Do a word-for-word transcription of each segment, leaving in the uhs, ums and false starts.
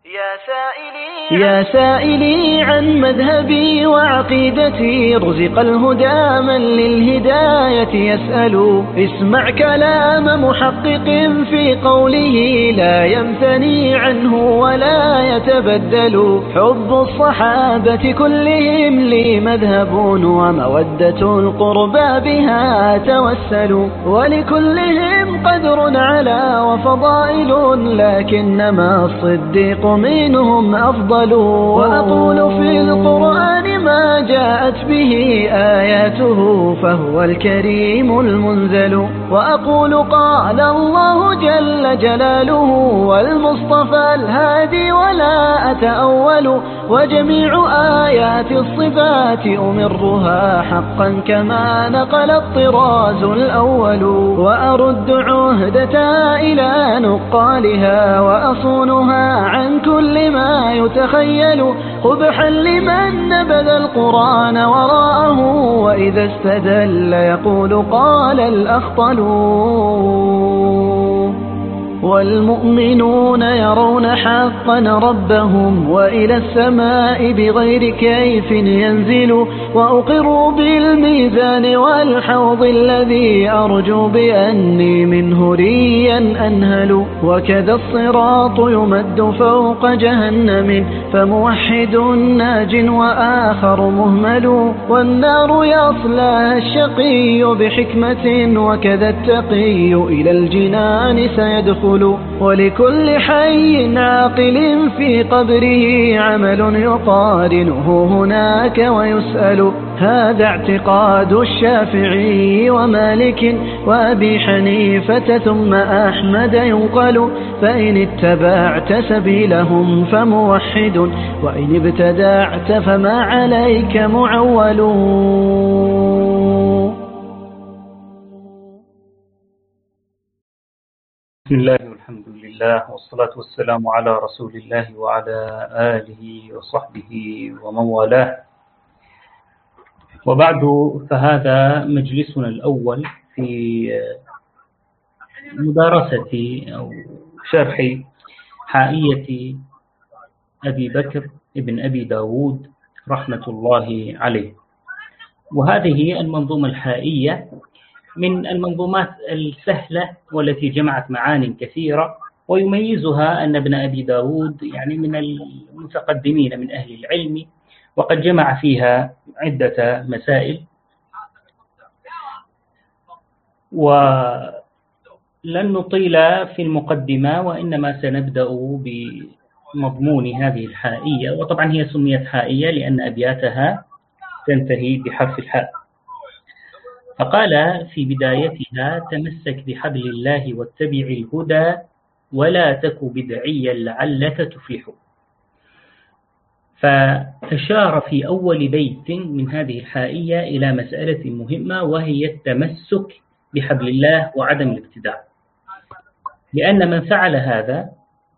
يا سائلي, يا سائلي عن مذهبي وعقيدتي، رزق الهدى من للهداية يسأل. اسمع كلام محقق في قوله، لا يمتني عنه ولا يتبدل. حب الصحابة كلهم لي مذهب، ومودة القربى بها توسل. ولكلهم قدر على وفضائل، لكنما الصديق منهم أفضل. وأقول في القرآن ما جاءت به آياته، فهو الكريم المنزل. وأقول قال الله جل جلاله، والمصطفى الهادي ولا أتأول. وجميع آيات الصفات أمرها حقا كما نقل الطراز الأول. وأرد عهدتها إلى نقالها، وأصونها عن كل ما يتخيل. قبحا لمن نبذ القرآن وراءه، وإذا استدل يقول قال الأخطل. والمؤمنون يرون حقا ربهم، وإلى السماء بغير كيف ينزل. وأقر بالميزان والحوض الذي أرجو بأني منه ريا أنهل. وكذا الصراط يمد فوق جهنم، فموحد ناج وآخر مهمل. والنار يصلى الشقي بحكمة، وكذا التقي إلى الجنان سيدخل. ولكل حي عاقل في قبره عمل يقارنه هناك ويسأل. هذا اعتقاد الشافعي ومالك وأبي حنيفة ثم أحمد ينقل. فإن اتبعت سبيلهم فموحد، وإن ابتدعت فما عليك معول. بسم الله والحمد لله والصلاة والسلام على رسول الله وعلى آله وصحبه ومن والاه، وبعد، فهذا مجلسنا الأول في مدارسة أو شرح حائية أبي بكر ابن أبي داود رحمة الله عليه. وهذه المنظومة الحائية من المنظومات السهلة والتي جمعت معان كثيرة، ويميزها أن ابن أبي داود يعني من المتقدمين من أهل العلم، وقد جمع فيها عدة مسائل. ولن نطيل في المقدمة، وإنما سنبدأ بمضمون هذه الحائية. وطبعا هي سميت حائية لأن أبياتها تنتهي بحرف الحاء. فقال في بدايتها: تمسك بحبل الله واتبع الهدى، ولا تك بدعيا لعلك تفلح. فأشار في أول بيت من هذه الحائية إلى مسألة مهمة، وهي التمسك بحبل الله وعدم الابتداع. لأن من فعل هذا،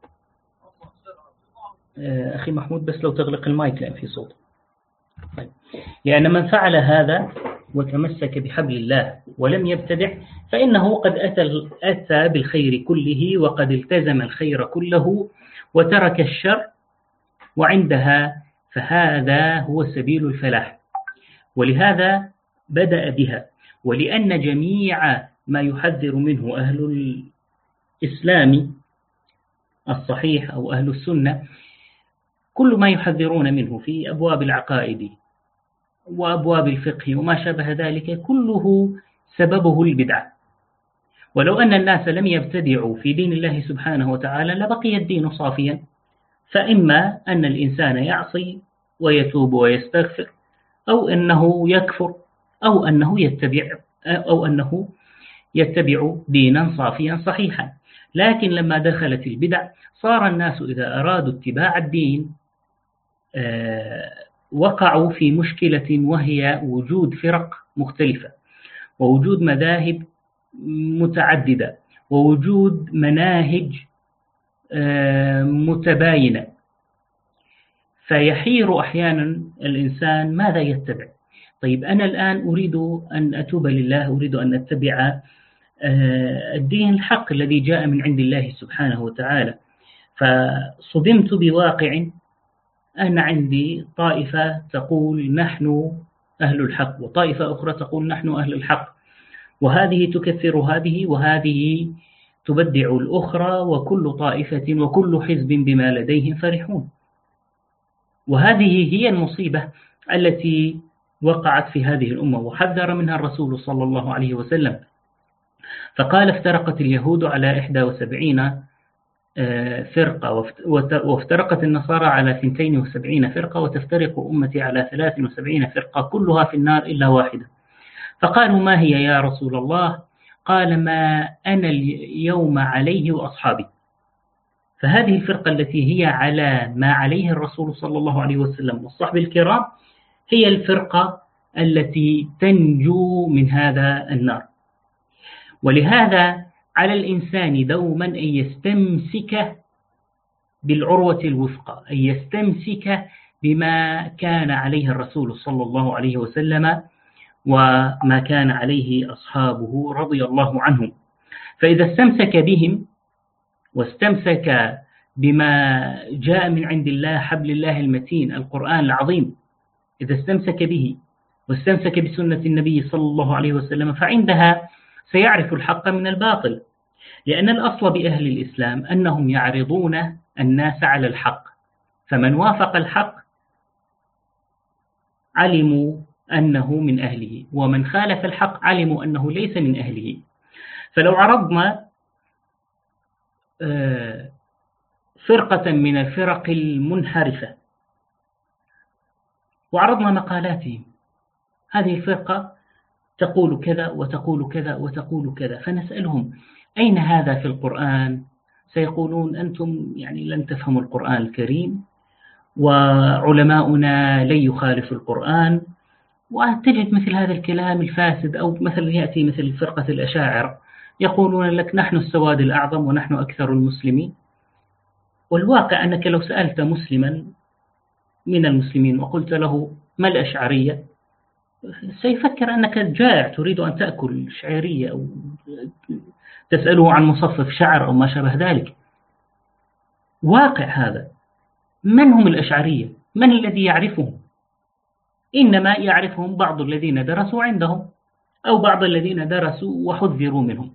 أخي محمود بس لو تغلق المايك لأن في صوت. لأن من فعل هذا وتمسك بحبل الله ولم يبتدع، فإنه قد أتى, أتى بالخير كله، وقد التزم الخير كله وترك الشر، وعندها فهذا هو سبيل الفلاح. ولهذا بدأ بها، ولأن جميع ما يحذر منه أهل الإسلام الصحيح أو أهل السنة، كل ما يحذرون منه في أبواب العقائد وأبواب الفقه وما شابه ذلك، كله سببه البدعة. ولو أن الناس لم يبتدعوا في دين الله سبحانه وتعالى لبقي الدين صافيا. فإما أن الإنسان يعصي ويتوب ويستغفر، أو أنه يكفر، أو أنه يتبع أو أنه يتبع دينا صافيا صحيحا. لكن لما دخلت البدع، صار الناس إذا أرادوا اتباع الدين آه وقعوا في مشكلة، وهي وجود فرق مختلفة، ووجود مذاهب متعددة، ووجود مناهج متباينة. فيحير أحيانا الإنسان ماذا يتبع. طيب أنا الآن أريد أن أتوب لله، أريد أن أتبع الدين الحق الذي جاء من عند الله سبحانه وتعالى. فصدمت بواقع أن عندي طائفة تقول نحن أهل الحق، وطائفة أخرى تقول نحن أهل الحق، وهذه تكفر هذه وهذه تبدع الأخرى، وكل طائفة وكل حزب بما لديهم فرحون. وهذه هي المصيبة التي وقعت في هذه الأمة، وحذر منها الرسول صلى الله عليه وسلم، فقال افترقت اليهود على إحدى وسبعين فرقة، وافترقت النصارى على اثنتين وسبعين فرقة، وتفترق أمتي على ثلاث وسبعين فرقة كلها في النار إلا واحدة. فقالوا ما هي يا رسول الله؟ قال ما أنا اليوم عليه وأصحابي. فهذه الفرقة التي هي على ما عليه الرسول صلى الله عليه وسلم والصحب الكرام هي الفرقة التي تنجو من هذا النار. ولهذا على الإنسان دوما أن يستمسك بالعروة الوثقى، أن يستمسك بما كان عليه الرسول صلى الله عليه وسلم وما كان عليه أصحابه رضي الله عنهم. فإذا استمسك بهم واستمسك بما جاء من عند الله حبل الله المتين القرآن العظيم، إذا استمسك به واستمسك بسنة النبي صلى الله عليه وسلم، فعندها سيعرف الحق من الباطل. لأن الأصل بأهل الإسلام أنهم يعرضون الناس على الحق، فمن وافق الحق علموا أنه من أهله، ومن خالف الحق علموا أنه ليس من أهله. فلو عرضنا فرقة من الفرق المنحرفة وعرضنا مقالاتهم، هذه الفرقة تقول كذا وتقول كذا وتقول كذا، فنسألهم أين هذا في القرآن؟ سيقولون أنتم يعني لن تفهموا القرآن الكريم، وعلماؤنا لن يخالفوا القرآن. وتجد مثل هذا الكلام الفاسد، أو مثل يأتي مثل فرقة الأشاعرة يقولون لك نحن السواد الأعظم ونحن أكثر المسلمين. والواقع أنك لو سألت مسلما من المسلمين وقلت له ما الأشعرية، سيفكر أنك جائع تريد أن تأكل شعيرية، أو تسأله عن مصفف شعر أو ما شابه ذلك. واقع هذا. من هم الأشعرية؟ من الذي يعرفهم؟ إنما يعرفهم بعض الذين درسوا عندهم، أو بعض الذين درسوا وحذروا منهم.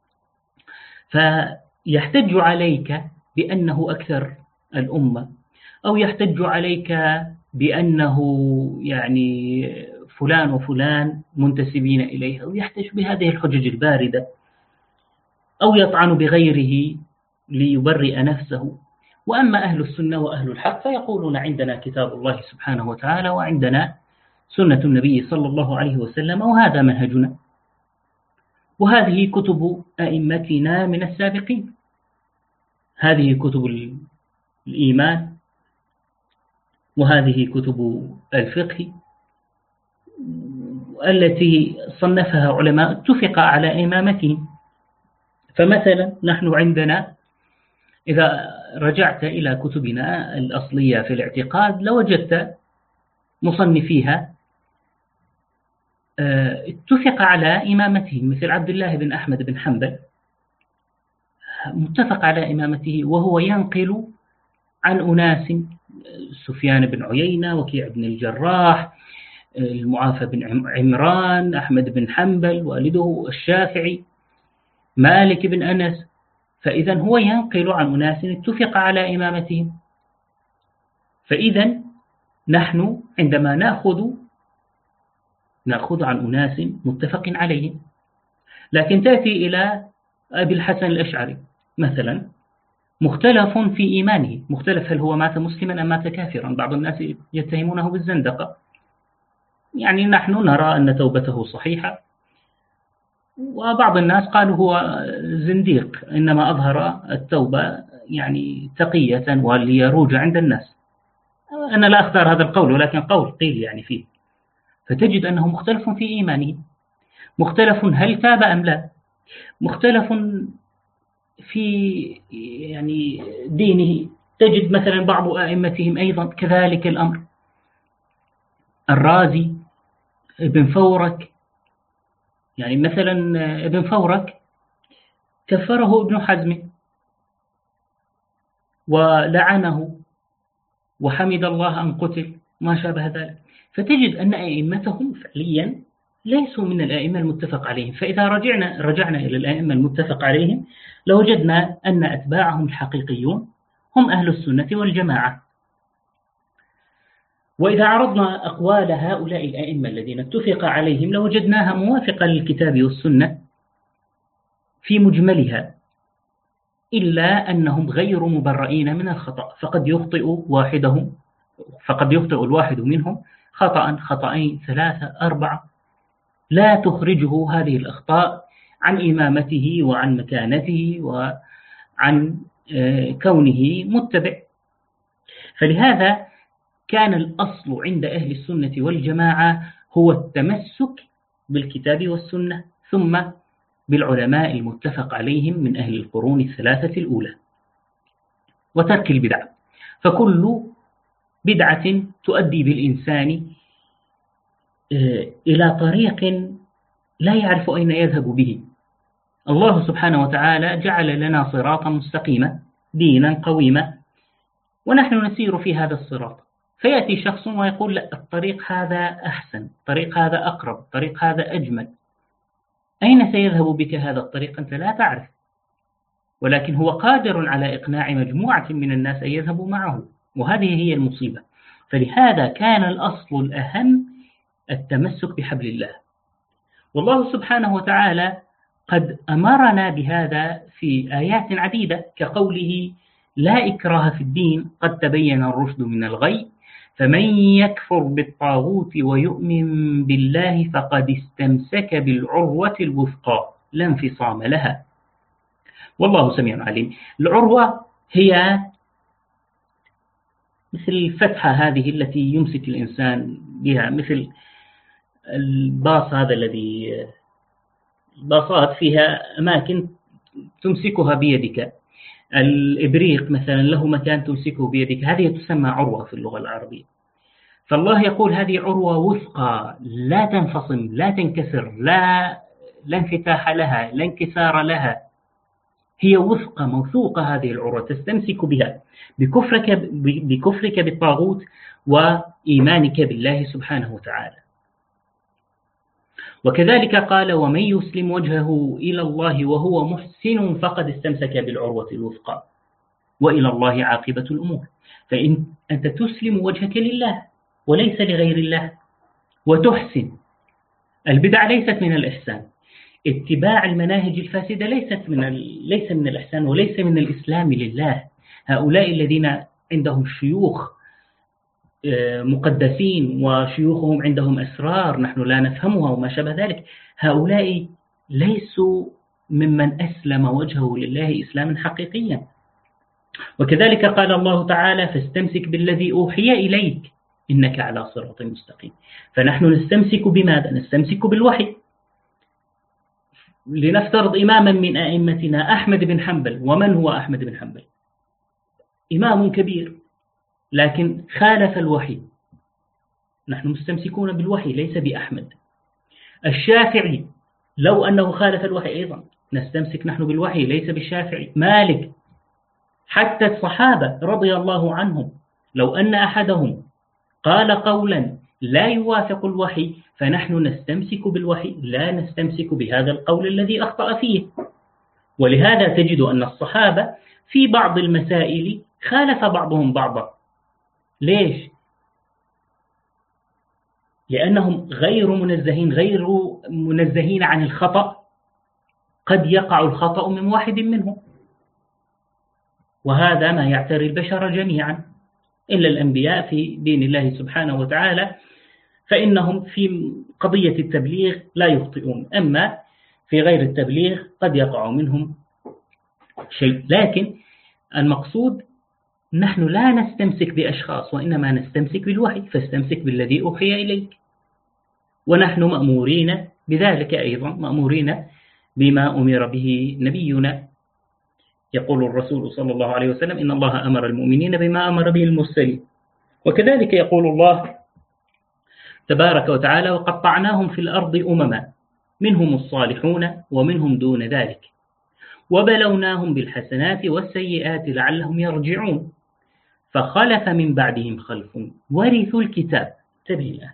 فيحتج عليك بأنه أكثر الأمة، أو يحتج عليك بأنه يعني فلان وفلان منتسبين إليه، أو يحتج بهذه الحجج الباردة، أو يطعن بغيره ليبرئ نفسه. وأما أهل السنة وأهل الحق فيقولون عندنا كتاب الله سبحانه وتعالى، وعندنا سنة النبي صلى الله عليه وسلم، وهذا منهجنا، وهذه كتب أئمتنا من السابقين، هذه كتب الإيمان، وهذه كتب الفقه التي صنفها علماء اتفق على إمامتهم. فمثلا نحن عندنا إذا رجعت إلى كتبنا الأصلية في الاعتقاد لوجدت مصنفيها اتفق على إمامتهم، مثل عبد الله بن أحمد بن حنبل متفق على إمامته، وهو ينقل عن أناس: سفيان بن عيينة، وكيع بن الجراح، المعافى بن عمران، أحمد بن حنبل والده الشافعي، مالك بن أنس. فإذا هو ينقل عن أناس اتفق على إمامتهم. فإذا نحن عندما نأخذ نأخذ عن أناس متفق عليهم. لكن تأتي إلى أبي الحسن الأشعري مثلا، مختلف في إيمانه، مختلف هل هو مات مسلما أم مات كافرا. بعض الناس يتهمونه بالزندقة، يعني نحن نرى أن توبته صحيحة، وبعض الناس قالوا هو زنديق إنما أظهر التوبة يعني تقية وليروج عند الناس. أنا لا أختار هذا القول، ولكن قول قيل يعني فيه. فتجد أنه مختلف في إيمانه، مختلف هل تاب أم لا، مختلف في يعني دينه. تجد مثلا بعض أئمتهم أيضا كذلك الأمر. الرازي، ابن فورك، يعني مثلا ابن فورك كفره ابن حزم، ولعنه وحمد الله أن قتل ما شابه ذلك. فتجد أن أئمتهم فعليا ليسوا من الأئمة المتفق عليهم. فإذا رجعنا رجعنا إلى الأئمة المتفق عليهم لوجدنا أن أتباعهم الحقيقيون هم أهل السنة والجماعة. وإذا عرضنا أقوال هؤلاء الأئمة الذين اتفق عليهم لوجدناها موافقة للكتاب والسنة في مجملها، إلا أنهم غير مبرئين من الخطأ، فقد يخطئ واحدهم فقد يخطئ الواحد منهم خطأ خطأين ثلاثة أربعة، لا تخرجه هذه الأخطاء عن إمامته وعن مكانته وعن كونه متبع. فلهذا كان الأصل عند أهل السنة والجماعة هو التمسك بالكتاب والسنة، ثم بالعلماء المتفق عليهم من أهل القرون الثلاثة الأولى، وترك البدع. فكل بدعة تؤدي بالإنسان إلى طريق لا يعرف أين يذهب به. الله سبحانه وتعالى جعل لنا صراطا مستقيما، دينا قويما، ونحن نسير في هذا الصراط. فيأتي شخص ويقول لا، الطريق هذا أحسن، الطريق هذا أقرب، الطريق هذا أجمل. أين سيذهب بك هذا الطريق؟ أنت لا تعرف، ولكن هو قادر على إقناع مجموعة من الناس أن يذهبوا معه، وهذه هي المصيبة. فلهذا كان الأصل الأهم التمسك بحبل الله. والله سبحانه وتعالى قد أمرنا بهذا في آيات عديدة، كقوله لا إكراه في الدين قد تبين الرشد من الغي فمن يكفر بالطاغوت ويؤمن بالله فقد استمسك بالعروة الوثقى لا انفصام لها والله سميع عليم. العروة هي مثل الفتحة هذه التي يمسك الإنسان بها، مثل الباص هذا الذي الباصات فيها أماكن تمسكها بيدك، الإبريق مثلا له مكان تمسكه بيدك، هذه تسمى عروة في اللغة العربية. فالله يقول هذه عروة وثقى لا تنفصم لا تنكسر، لا لا انفتاح لها لا انكسار لها، هي وثقة موثوقة. هذه العروة تستمسك بها بكفرك بكفرك بالطاغوت وإيمانك بالله سبحانه وتعالى. وكذلك قال ومن يسلم وجهه إلى الله وهو محسن فقد استمسك بالعروة الوثقى وإلى الله عاقبة الأمور. فإن أنت تسلم وجهك لله وليس لغير الله وتحسن. البدع ليست من الإحسان، اتباع المناهج الفاسدة ليست من ال... ليس من الإحسان وليس من الإسلام لله. هؤلاء الذين عندهم شيوخ مقدسين وشيوخهم عندهم أسرار نحن لا نفهمها وما شابه ذلك، هؤلاء ليسوا ممن أسلم وجهه لله إسلاما حقيقيا. وكذلك قال الله تعالى فاستمسك بالذي أوحي إليك إنك على صراط مستقيم. فنحن نستمسك بماذا؟ نستمسك بالوحي. لنفترض إماما من أئمتنا أحمد بن حنبل. ومن هو أحمد بن حنبل؟ إمام كبير لكن خالف الوحي، نحن مستمسكون بالوحي ليس بأحمد. الشافعي لو أنه خالف الوحي أيضا نستمسك نحن بالوحي ليس بالشافعي. مالك، حتى الصحابة رضي الله عنهم لو أن أحدهم قال قولا لا يوافق الوحي فنحن نستمسك بالوحي لا نستمسك بهذا القول الذي أخطأ فيه. ولهذا تجد أن الصحابة في بعض المسائل خالف بعضهم بعضا. ليش؟ لأنهم غير منزهين غير منزهين عن الخطأ، قد يقع الخطأ من واحد منهم، وهذا ما يعتري البشر جميعا إلا الأنبياء في دين الله سبحانه وتعالى، فإنهم في قضية التبليغ لا يخطئون، أما في غير التبليغ قد يقع منهم شيء. لكن المقصود نحن لا نستمسك بأشخاص وإنما نستمسك بالوحي، فاستمسك بالذي أوحي إليك. ونحن مأمورين بذلك أيضا، مأمورين بما أمر به نبينا. يقول الرسول صلى الله عليه وسلم إن الله أمر المؤمنين بما أمر به المرسلين. وكذلك يقول الله تبارك وتعالى وقطعناهم في الأرض أمما منهم الصالحون ومنهم دون ذلك وبلوناهم بالحسنات والسيئات لعلهم يرجعون فخلف من بعدهم خلف ورثوا الكتاب تبينا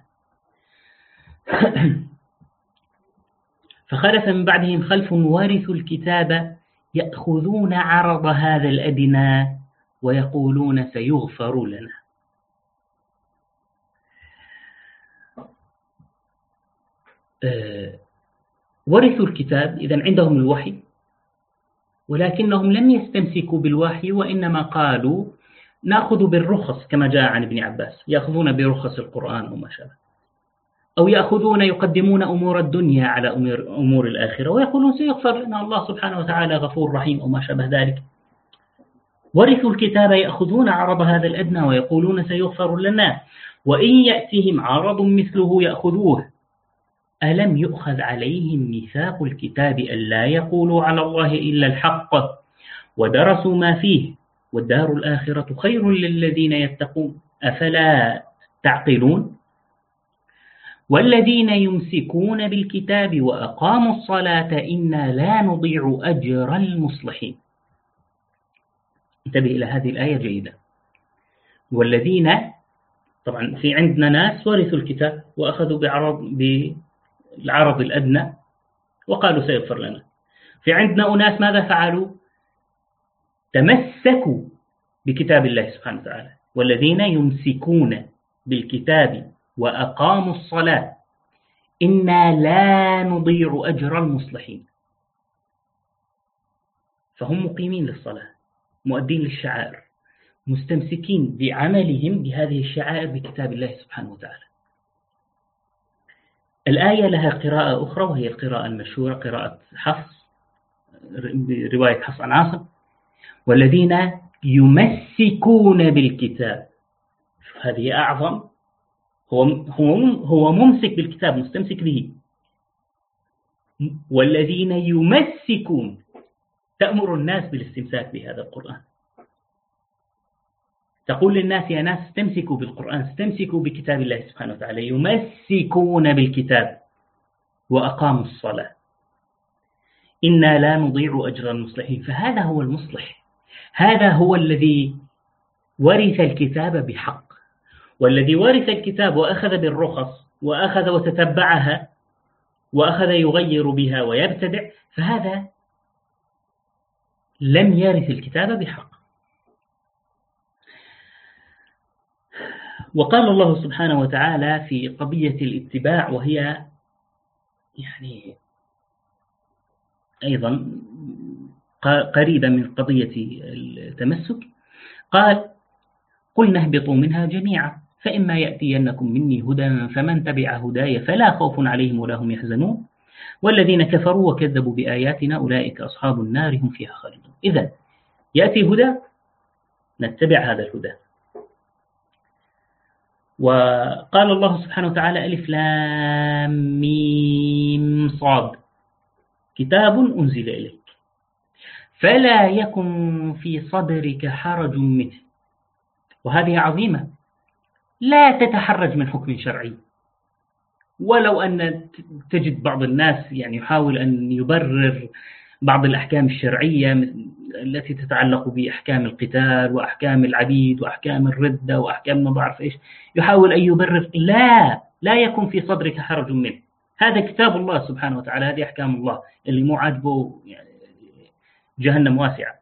فخلف من بعدهم خلف ورثوا الكتاب يأخذون عرض هذا الأدنى ويقولون سيغفر لنا. أه ورثوا الكتاب إذن عندهم الوحي، ولكنهم لم يستمسكوا بالوحي وإنما قالوا نأخذ بالرخص كما جاء عن ابن عباس، يأخذون برخص القرآن وما شابه، أو يأخذون يقدمون أمور الدنيا على أمور الآخرة ويقولون سيغفر لنا الله سبحانه وتعالى غفور رحيم أو ما شابه ذلك. ورثوا الكتاب يأخذون عرض هذا الأدنى ويقولون سيغفر لنا وإن يأتهم عرض مثله يأخذوه ألم يؤخذ عليهم ميثاق الكتاب ألا يقولوا على الله إلا الحق ودرسوا ما فيه والدار الآخرة خير للذين يتقون أفلا تعقلون. والذين يمسكون بالكتاب وأقاموا الصلاة إنا لا نضيع أجر المصلحين. انتبه إلى هذه الآية جيدة. والذين طبعا في عندنا ناس ورثوا الكتاب وأخذوا بعرض بالعرض الأدنى وقالوا سيغفر لنا. في عندنا أناس ماذا فعلوا؟ تمسكوا بكتاب الله سبحانه وتعالى. والذين يمسكون بالكتاب وأقاموا الصلاة إنا لا نضيع أجر المصلحين. فهم مقيمين للصلاة، مؤدين للشعائر، مستمسكين بعملهم بهذه الشعائر بكتاب الله سبحانه وتعالى. الآية لها قراءة أخرى وهي القراءة المشهورة قراءة حفص، رواية حفص عن عاصم، والذين يمسكون بالكتاب. هذه أعظم، هو هو هو ممسك بالكتاب، مستمسك به. والذين يمسكون، تأمر الناس بالاستمساك بهذا القرآن، تقول للناس يا ناس استمسكوا بالقرآن، استمسكوا بكتاب الله سبحانه وتعالى. يمسكون بالكتاب وأقاموا الصلاة إنا لا نضيع أجر المصلحين. فهذا هو المصلح، هذا هو الذي ورث الكتاب بحق. والذي ورث الكتاب وأخذ بالرخص وأخذ وتتبعها وأخذ يغير بها ويبتدع، فهذا لم يرث الكتاب بحق. وقال الله سبحانه وتعالى في قضية الاتباع، وهي يعني أيضا قريبة من قضية التمسك، قال قلنا اهبطوا منها جميعا فإما يأتينكم مني هدى فمن تبع هداي فلا خوف عليهم ولا هم يحزنون والذين كفروا وكذبوا بآياتنا أولئك أصحاب النار هم فيها خالدون. إذن يأتي هدى نتبع هذا الهدى. وقال الله سبحانه وتعالى ألف لام ميم صاد كتاب أنزل إليك فلا يكن في صدرك حرج منه. وهذه عظيمة، لا تتحرج من حكم شرعي. ولو أن تجد بعض الناس يعني يحاول أن يبرر بعض الأحكام الشرعية التي تتعلق بأحكام القتال وأحكام العبيد وأحكام الردة وأحكام ما بعرف إيش، يحاول أن يبرر. لا لا يكن في صدرك حرج منه، هذا كتاب الله سبحانه وتعالى، هذه أحكام الله. اللي مو عاجبه يعني جهنم واسعة.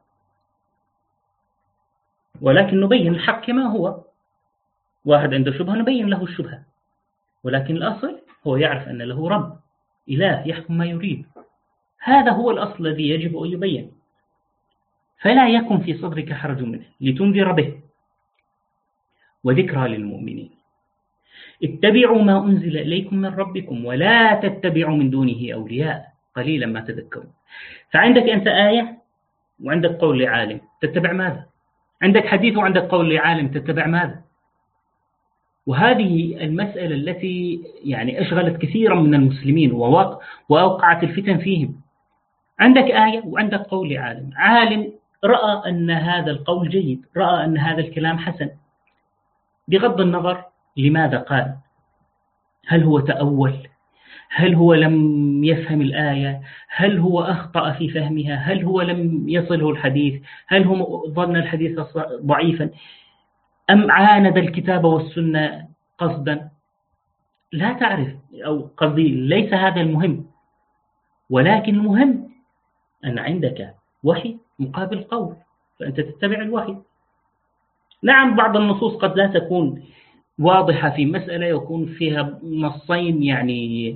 ولكن نبين الحق كما هو. واحد عنده شبهة نبين له الشبهة، ولكن الأصل هو يعرف أن له رب إله يحكم ما يريد. هذا هو الأصل الذي يجب أن يبين. فلا يكن في صدرك حرج منه لتنذر به وذكرى للمؤمنين. اتبعوا ما أنزل إليكم من ربكم ولا تتبعوا من دونه أولياء قليلا ما تذكرون. فعندك أنت آية وعندك قول لعالم، تتبع ماذا؟ عندك حديث وعندك قول لعالم، تتبع ماذا؟ وهذه المسألة التي يعني أشغلت كثيرا من المسلمين وأوقعت الفتن فيهم. عندك آية وعندك قول لعالم، عالم رأى أن هذا القول جيد، رأى أن هذا الكلام حسن، بغض النظر لماذا قال. هل هو تأول؟ هل هو لم يفهم الآية؟ هل هو أخطأ في فهمها؟ هل هو لم يصله الحديث؟ هل هو ظن الحديث ضعيفا؟ أم عاند الكتاب والسنة قصدا؟ لا تعرف، أو قصدي ليس هذا المهم، ولكن المهم أن عندك وحي مقابل قول، فأنت تتبع الوحي. نعم بعض النصوص قد لا تكون واضحة في مسألة، يكون فيها نصين يعني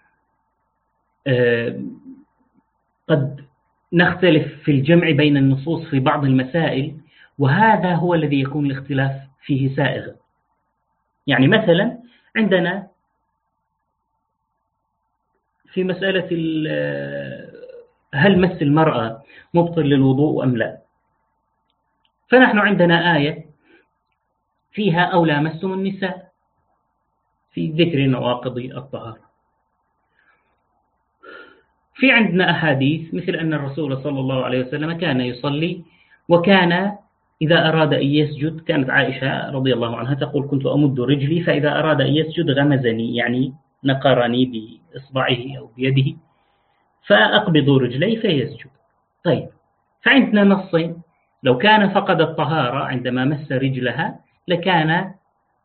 قد نختلف في الجمع بين النصوص في بعض المسائل، وهذا هو الذي يكون الاختلاف فيه سائغ. يعني مثلا عندنا في مسألة هل مس المرأة مبطل للوضوء أم لا، فنحن عندنا آية فيها أو لامستم النساء في ذكر نواقض الطهارة. في عندنا أحاديث مثل أن الرسول صلى الله عليه وسلم كان يصلي، وكان إذا أراد أن يسجد، كانت عائشة رضي الله عنها تقول كنت أمد رجلي فإذا أراد أن يسجد غمزني، يعني نقرني بإصبعه أو بيده فأقبض رجلي فيسجد. طيب، فعندنا نصين، لو كان فقد الطهارة عندما مس رجلها لكان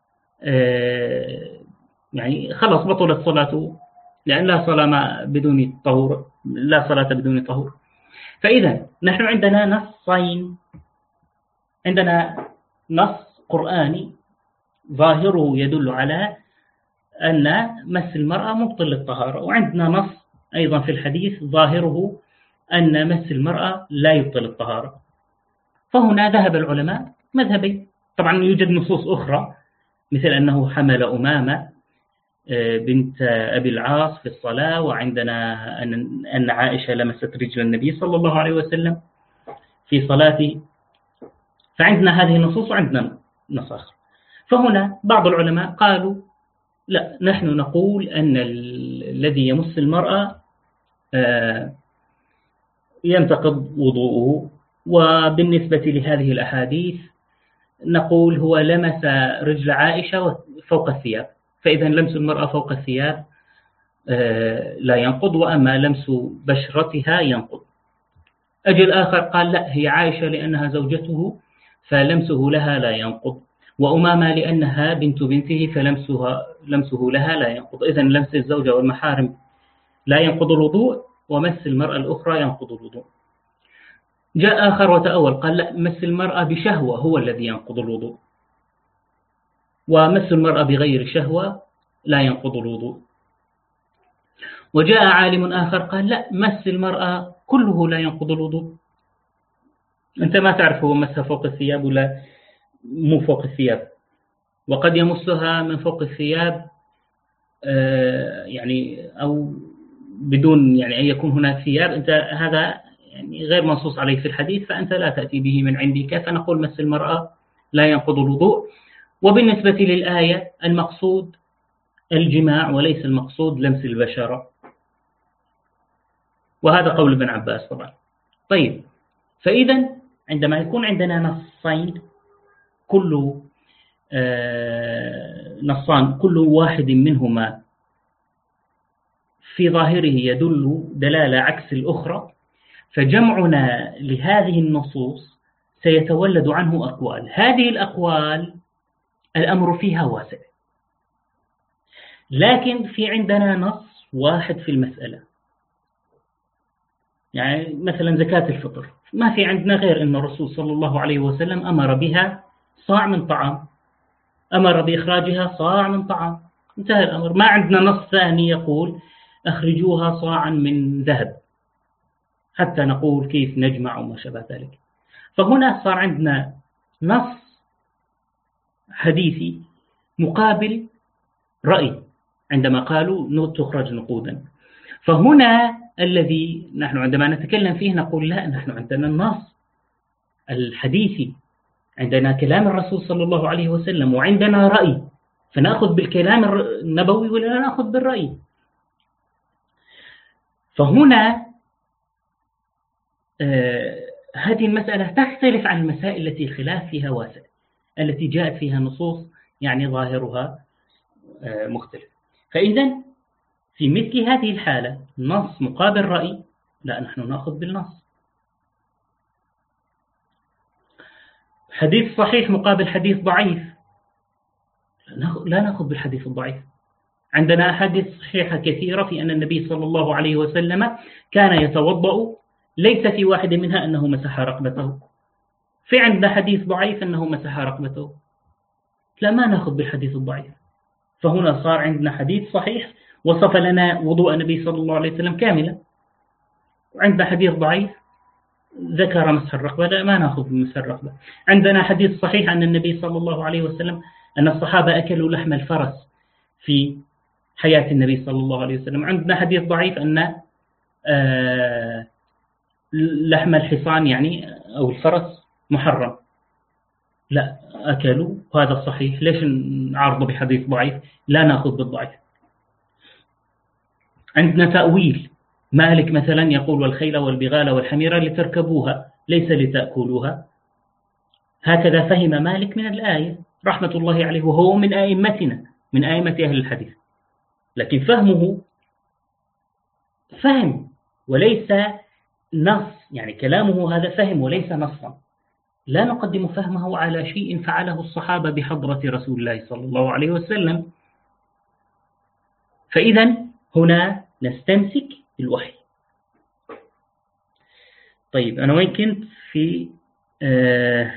يعني خلص بطلت صلاته، لأن لا صلاة بدون طهور، لا صلاة بدون طهور. فإذا نحن عندنا نصين، عندنا نص قرآني ظاهره يدل على أن مس المرأة مبطل للطهارة، وعندنا نص أيضا في الحديث ظاهره أن مس المرأة لا يبطل الطهارة. فهنا ذهب العلماء مذهبين. طبعا يوجد نصوص أخرى مثل أنه حمل أمامة بنت أبي العاص في الصلاة، وعندنا أن عائشة لمست رجل النبي صلى الله عليه وسلم في صلاته. فعندنا هذه النصوص وعندنا نص آخر. فهنا بعض العلماء قالوا لا، نحن نقول أن الذي يمس المرأة ينتقض وضوءه، وبالنسبة لهذه الأحاديث نقول هو لمس رجل عائشة فوق الثياب، فإذا لمس المرأة فوق الثياب لا ينقض، وأما لمس بشرتها ينقض. أجل آخر قال لا، هي عائشة لأنها زوجته فلمسه لها لا ينقض، وأمامة لأنها بنت بنته فلمسها لمسه لها لا ينقض. إذن لمس الزوجة والمحارم لا ينقض الوضوء، ومس المرأة الأخرى ينقض الوضوء. جاء آخر وتأول قال لا، مس المرأة بشهوة هو الذي ينقض الوضوء، ومس المرأة بغير شهوة لا ينقض الوضوء. وجاء عالم آخر قال لا، مس المرأة كله لا ينقض الوضوء. أنت ما تعرف هو مسها فوق الثياب ولا مو فوق الثياب، وقد يمسها من فوق الثياب يعني أو بدون يعني أن يكون هناك ثياب. أنت هذا يعني غير منصوص عليه في الحديث، فأنت لا تأتي به من عندك، فنقول مس المرأة لا ينقض الوضوء. وبالنسبة للآية المقصود الجماع وليس المقصود لمس البشرة، وهذا قول ابن عباس طبعا. طيب، فإذا عندما يكون عندنا نصين، كل نصان كل واحد منهما في ظاهره يدل دلالة عكس الأخرى، فجمعنا لهذه النصوص سيتولد عنه أقوال. هذه الأقوال الأمر فيها واسع، لكن في عندنا نص واحد في المسألة. يعني مثلا زكاة الفطر، ما في عندنا غير أن الرسول صلى الله عليه وسلم أمر بها صاع من طعام، أمر بإخراجها صاع من طعام، انتهى الأمر. ما عندنا نص ثاني يقول أخرجوها صاعا من ذهب حتى نقول كيف نجمع وما شابه ذلك. فهنا صار عندنا نص حديثي مقابل رأي عندما قالوا تخرج نقودا. فهنا الذي نحن عندما نتكلم فيه نقول لا، نحن عندنا النص الحديثي، عندنا كلام الرسول صلى الله عليه وسلم، وعندنا رأي، فنأخذ بالكلام النبوي ولا نأخذ بالرأي. فهنا آه هذه المسألة تختلف عن المسائل التي الخلاف فيها واسع، التي جاءت فيها نصوص يعني ظاهرها آه مختلف. فإذا في مثل هذه الحالة نص مقابل رأي، لا، نحن نأخذ بالنص. حديث صحيح مقابل حديث ضعيف، لا نأخذ بالحديث الضعيف. عندنا أحاديث صحيحة كثيرة في أن النبي صلى الله عليه وسلم كان يتوضأ ليس في واحد منها أنه مسح رقبته، في عندنا حديث ضعيف أنه مسح رقبته، لا، ما نأخذ بالحديث الضعيف. فهنا صار عندنا حديث صحيح وصف لنا وضوء النبي صلى الله عليه وسلم كاملا، وعندنا حديث ضعيف ذكر مسح الرقبة، لا، ما نأخذ بمسح الرقبة. عندنا حديث صحيح أن النبي صلى الله عليه وسلم أن الصحابة أكلوا لحم الفرس في حياة النبي صلى الله عليه وسلم. عندنا حديث ضعيف أن آه لحم الحصان يعني أو الفرس محرم، لا، أكلوا، وهذا صحيح، ليش نعارضه بحديث ضعيف؟ لا نأخذ بالضعيف. عندنا تأويل، مالك مثلا يقول والخيل والبغال والحمير لتركبوها ليس لتأكلوها، هكذا فهم مالك من الآية رحمة الله عليه، وهو من آئمتنا، من آئمة أهل الحديث، لكن فهمه فهم وليس نص، يعني كلامه هذا فهم وليس نصا. لا نقدم فهمه على شيء فعله الصحابة بحضرة رسول الله صلى الله عليه وسلم. فإذا هنا نستمسك بالوحي. طيب، أنا وين كنت؟ في آه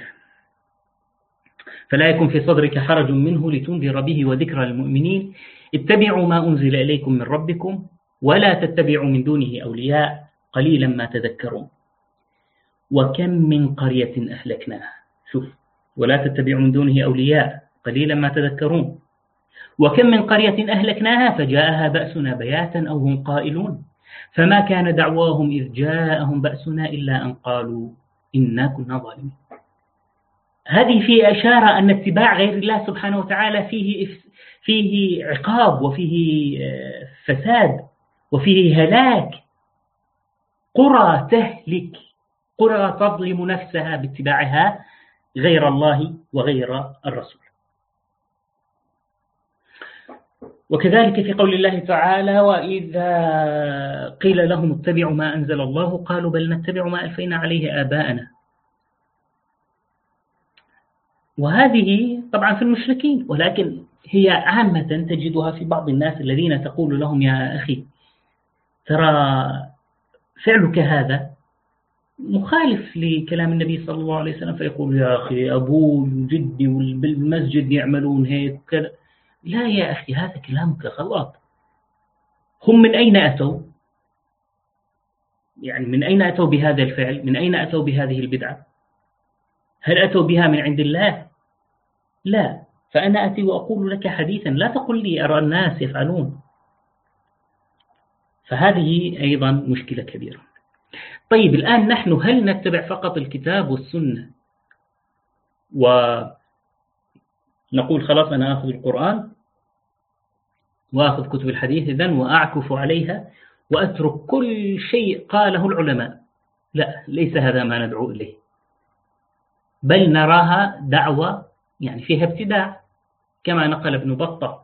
فلا يكن في صدرك حرج منه لتنذر به وذكرى للمؤمنين، اتبعوا ما أنزل إليكم من ربكم ولا تتبعوا من دونه أولياء قليلا ما تذكرون. وكم من قرية أهلكناها، شوف، ولا تتبعوا من دونه أولياء قليلا ما تذكرون. وكم من قرية أهلكناها فجاءها بأسنا بياتا أو هم قائلون فما كان دعواهم إذ جاءهم بأسنا إلا أن قالوا إنا كنا ظالمين. هذه فيه إشارة أن اتباع غير الله سبحانه وتعالى فيه فيه عقاب وفيه فساد وفيه هلاك. قرى تهلك، قرى تظلم نفسها باتباعها غير الله وغير الرسول. وكذلك في قول الله تعالى وإذا قيل لهم اتبعوا ما أنزل الله قالوا بل نتبع ما ألفينا عليه آباءنا. وهذه طبعا في المشركين، ولكن هي عامة تجدها في بعض الناس الذين تقول لهم يا أخي ترى فعلك هذا مخالف لكلام النبي صلى الله عليه وسلم، فيقول يا أخي أبوي وجدي بالمسجد يعملون هيك وكذا. لا يا أخي، هذا كلامك غلط. هم من أين أتوا؟ يعني من أين أتوا بهذا الفعل؟ من أين أتوا بهذه البدعة؟ هل أتوا بها من عند الله؟ لا. فأنا أتي وأقول لك حديثا، لا تقل لي أرى الناس يفعلون. فهذه أيضا مشكلة كبيرة. طيب، الآن نحن هل نتبع فقط الكتاب والسنة ونقول خلاص أنا أخذ القرآن وأخذ كتب الحديث إذن وأعكف عليها وأترك كل شيء قاله العلماء؟ لا، ليس هذا ما ندعو إليه، بل نراها دعوة يعني فيها ابتداع، كما نقل ابن بطة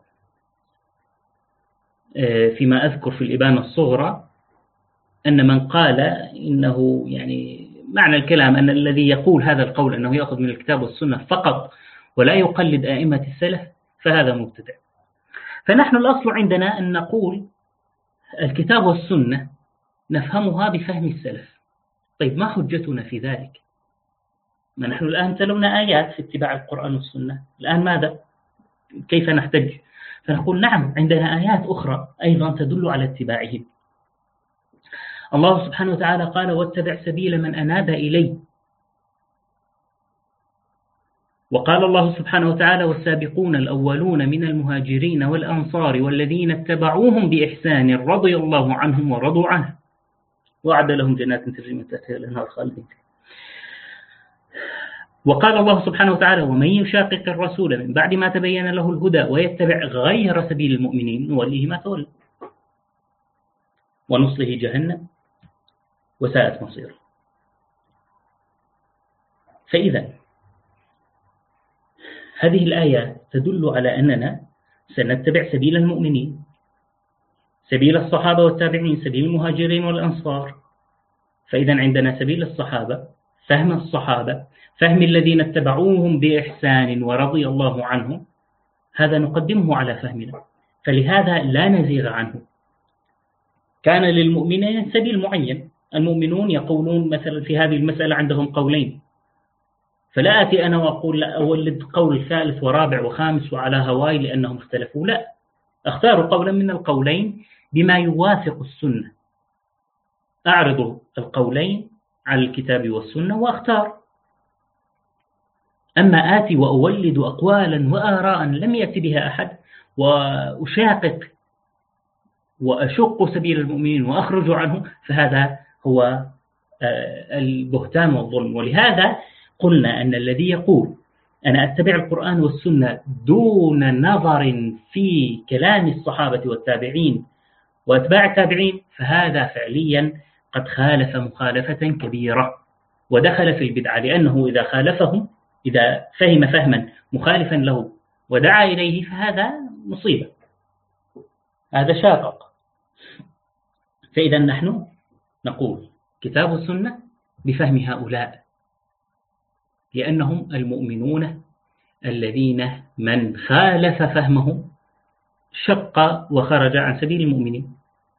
فيما أذكر في الإبانة الصغرى أن من قال إنه يعني معنى الكلام أن الذي يقول هذا القول أنه يأخذ من الكتاب والسنة فقط ولا يقلد آئمة السلف فهذا مبتدع. فنحن الأصل عندنا أن نقول الكتاب والسنة نفهمها بفهم السلف. طيب، ما حجتنا في ذلك؟ ما نحن الآن تلونا آيات في اتباع القرآن والسنة، الآن ماذا؟ كيف نحتج؟ فنقول نعم، عندنا آيات أخرى أيضا تدل على اتباعهم. الله سبحانه وتعالى قال واتبع سبيل من أناب إلي. وقال الله سبحانه وتعالى والسابقون الأولون من المهاجرين والأنصار والذين اتبعوهم بإحسان رضي الله عنهم ورضوا عنه وعد لهم جنات تجري من تحتها الأنهار خالدين. وقال الله سبحانه وتعالى ومن يشاقق الرسول من بعد ما تبين له الهدى ويتبع غير سبيل المؤمنين نوليه ما تولى ونصله جهنم وساءت مصيره. فإذا هذه الآية تدل على أننا سنتبع سبيل المؤمنين، سبيل الصحابة والتابعين، سبيل المهاجرين والأنصار. فإذا عندنا سبيل الصحابة، فهم الصحابة، فهم الذين اتبعوهم بإحسان ورضي الله عنهم، هذا نقدمه على فهمنا، فلهذا لا نزيغ عنه. كان للمؤمنين سبيل معين، المؤمنون يقولون مثلا في هذه المسألة عندهم قولين، فلا أتي أنا وأقول لا أولد قول ثالث ورابع وخامس وعلى هواي لأنهم اختلفوا، لا، أختار قولا من القولين بما يوافق السنة، أعرض القولين على الكتاب والسنة وأختار. أما آتي وأولد أقوالا وآراء لم يأتي بها أحد وأشاقق وأشق سبيل المؤمنين وأخرج عنه، فهذا هو البهتان والظلم. ولهذا قلنا أن الذي يقول أنا أتبع القرآن والسنة دون نظر في كلام الصحابة والتابعين وأتباع التابعين، فهذا فعليا قد خالف مخالفة كبيرة ودخل في البدعة، لأنه إذا خالفهم، إذا فهم فهما مخالفا له ودعا إليه، فهذا مصيبة، هذا شاقق. فإذا نحن نقول كتاب السنة بفهم هؤلاء، لأنهم المؤمنون الذين من خالف فهمهم شق وخرج عن سبيل المؤمنين.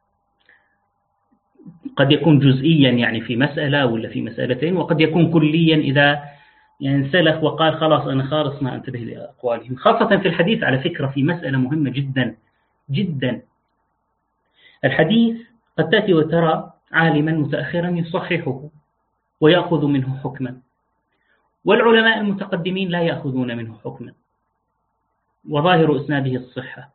قد يكون جزئيا يعني في مسألة ولا في مسألتين، وقد يكون كليا إذا يعني سلخ وقال خلاص أنا خالص ما أنتبه لأقوالهم، خاصة في الحديث على فكرة في مسألة مهمة جدا جدا. الحديث قد تأتي وترى عالما متأخرا يصححه ويأخذ منه حكما، والعلماء المتقدمين لا يأخذون منه حكما وظاهر إسناده الصحة،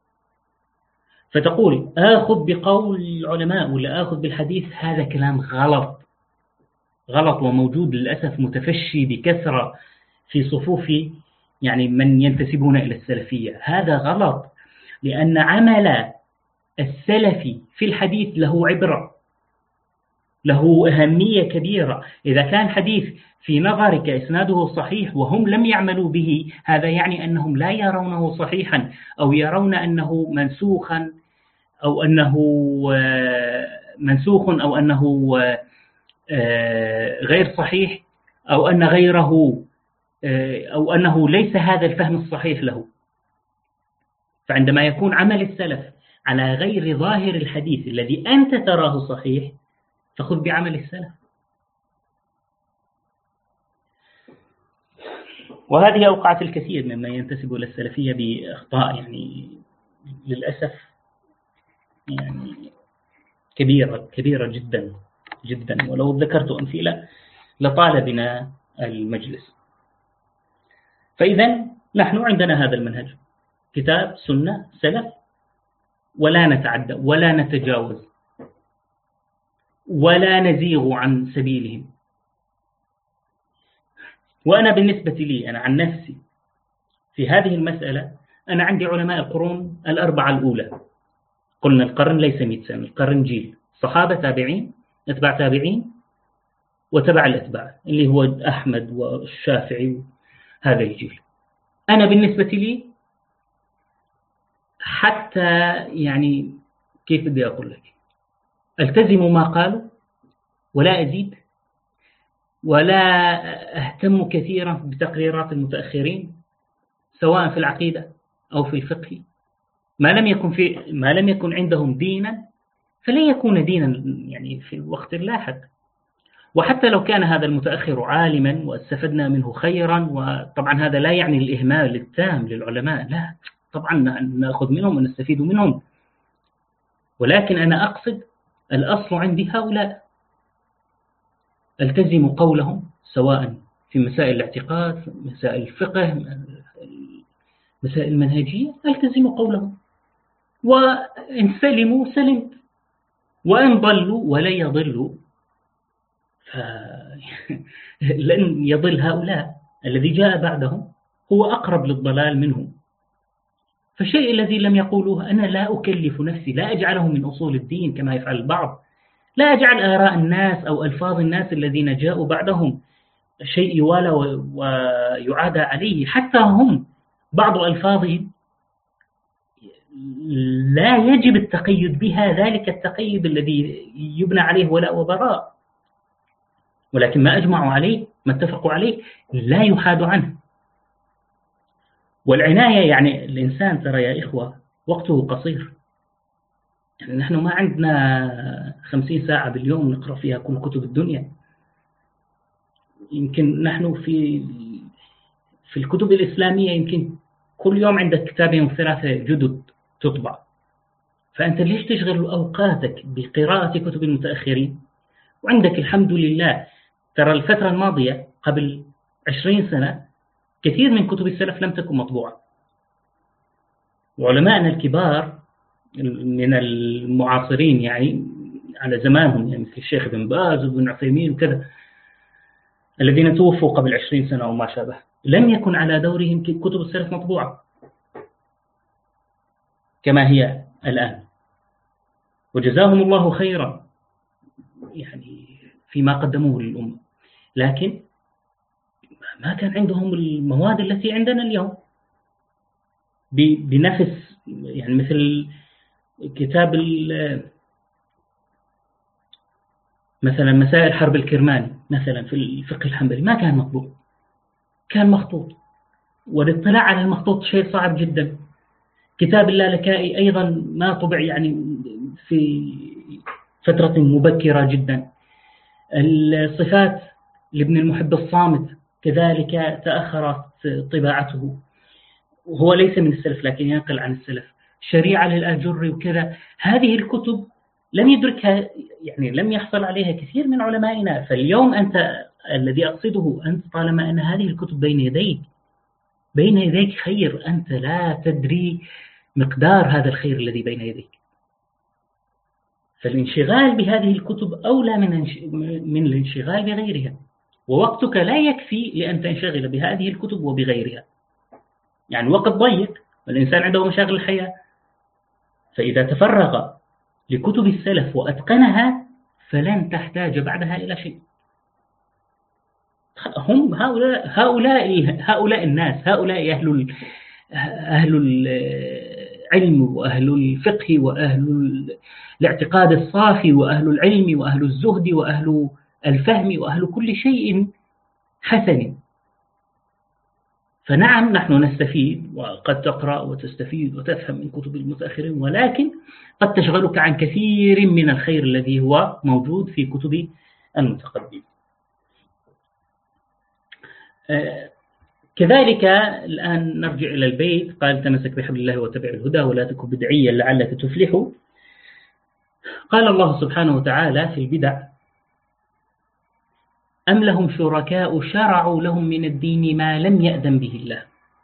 فتقول آخذ بقول العلماء ولا آخذ بالحديث، هذا كلام غلط غلط وموجود للأسف متفشي بكثرة في صفوف يعني من ينتسبون إلى السلفية. هذا غلط، لأن عمل السلف في الحديث له عبرة، له أهمية كبيرة. إذا كان حديث في نظرك إسناده صحيح وهم لم يعملوا به، هذا يعني أنهم لا يرونه صحيحا، أو يرون أنه منسوخا، أو أنه منسوخ، أو أنه غير صحيح، أو أن غيره، أو أنه ليس هذا الفهم الصحيح له. فعندما يكون عمل السلف على غير ظاهر الحديث الذي أنت تراه صحيح، فخذ بعمل السلف. وهذه أوقعت الكثير مما ينتسب إلى السلفية بأخطاء يعني للأسف يعني كبيرة كبيرة جدا جدا، ولو ذكرت أمثلة لطال بنا المجلس. فإذا نحن عندنا هذا المنهج، كتاب سنة سلف، ولا نتعدى ولا نتجاوز ولا نزيغ عن سبيلهم. وأنا بالنسبة لي أنا عن نفسي في هذه المسألة، أنا عندي علماء القرون الأربعة الأولى. قلنا القرن ليس مئة سنة، القرن جيل، صحابة تابعين أتباع تابعين وتبع الأتباع، اللي هو أحمد والشافعي، هذا الجيل. أنا بالنسبة لي حتى يعني كيف بدي أقول لك، التزم ما قالوا ولا أزيد، ولا أهتم كثيرا بتقريرات المتأخرين سواء في العقيدة أو في الفقه. ما لم يكن في ما لم يكن عندهم دينا فلن يكون دينا يعني في الوقت اللاحق. وحتى لو كان هذا المتأخر عالما واستفدنا منه خيرا، وطبعا هذا لا يعني الإهمال التام للعلماء، لا، طبعا نأخذ منهم ونستفيد منهم، ولكن أنا أقصد الأصل عندي هؤلاء، التزم قولهم سواء في مسائل الاعتقاد، مسائل الفقه، مسائل المنهجية، التزم قولهم، وإن سلموا سلمت، وإن ضلوا ولا يضلوا لن يضل هؤلاء. الذي جاء بعدهم هو أقرب للضلال منهم. فالشيء الذي لم يقولوه أنا لا أكلف نفسي، لا أجعله من أصول الدين كما يفعل البعض، لا أجعل آراء الناس أو ألفاظ الناس الذين جاءوا بعدهم شيء يوالى ويعادى عليه. حتى هم بعض ألفاظهم لا يجب التقيد بها ذلك التقيد الذي يبنى عليه ولاء وبراء، ولكن ما أجمعوا عليه ما اتفقوا عليه لا يحاد عنه. والعناية يعني الإنسان ترى يا إخوة وقته قصير، يعني نحن ما عندنا خمسين ساعة باليوم نقرأ فيها كل كتب الدنيا. يمكن نحن في في الكتب الإسلامية يمكن كل يوم عندك كتابين ثلاثة جدد تطبع، فأنت ليش تشغل أوقاتك بقراءة كتب المتأخرين؟ وعندك الحمد لله ترى الفترة الماضية قبل عشرين سنة كثير من كتب السلف لم تكن مطبوعة، وعلماءنا الكبار من المعاصرين يعني على زمانهم يعني مثل الشيخ ابن باز وابن عثيمين وكذا الذين توفوا قبل عشرين سنة وما شابه لم يكن على دورهم كتب السلف مطبوعة كما هي الآن، وجزاهم الله خيرا يعني فيما قدموه للأمة، لكن ما كان عندهم المواد التي عندنا اليوم بنفس يعني مثل كتاب مثلا مسائل حرب الكرماني مثلا في الفقه الحنبلي ما كان مطبوع، كان مخطوط، والاطلاع على المخطوط شيء صعب جدا. كتاب اللالكائي أيضا ما طبع يعني في فترة مبكرة جدا. الصفات لابن المحب الصامت كذلك تأخرت طباعته، وهو ليس من السلف لكن ينقل عن السلف. شريعة للآجري وكذا، هذه الكتب لم يدركها يعني لم يحصل عليها كثير من علمائنا. فاليوم أنت الذي أقصده أنت طالما أن هذه الكتب بين يديك بين يديك خير، أنت لا تدري مقدار هذا الخير الذي بين يديك. فالانشغال بهذه الكتب أولى من من الانشغال بغيرها، ووقتك لا يكفي لأن تنشغل بهذه الكتب وبغيرها. يعني وقت ضيق والإنسان عنده مشاغل الحياة، فإذا تفرغ لكتب السلف وأتقنها فلن تحتاج بعدها إلى شيء. هم هؤلاء هؤلاء هؤلاء الناس، هؤلاء أهل أهل العلم وأهل الفقه وأهل الاعتقاد الصافي وأهل العلم وأهل الزهد وأهل الفهم وأهل كل شيء حسن. فنعم نحن نستفيد، وقد تقرأ وتستفيد وتفهم من كتب المتأخرين، ولكن قد تشغلك عن كثير من الخير الذي هو موجود في كتب المتقدمين. آه كذلك الآن نرجع إلى البيت. قال تمسك بحبل الله واتبع الهدى ولا تكن بدعيا لعلك تفلح. قال الله سبحانه وتعالى في البدع: أم لهم شركاء شرعوا لهم من الدين ما لم يأذن به الله.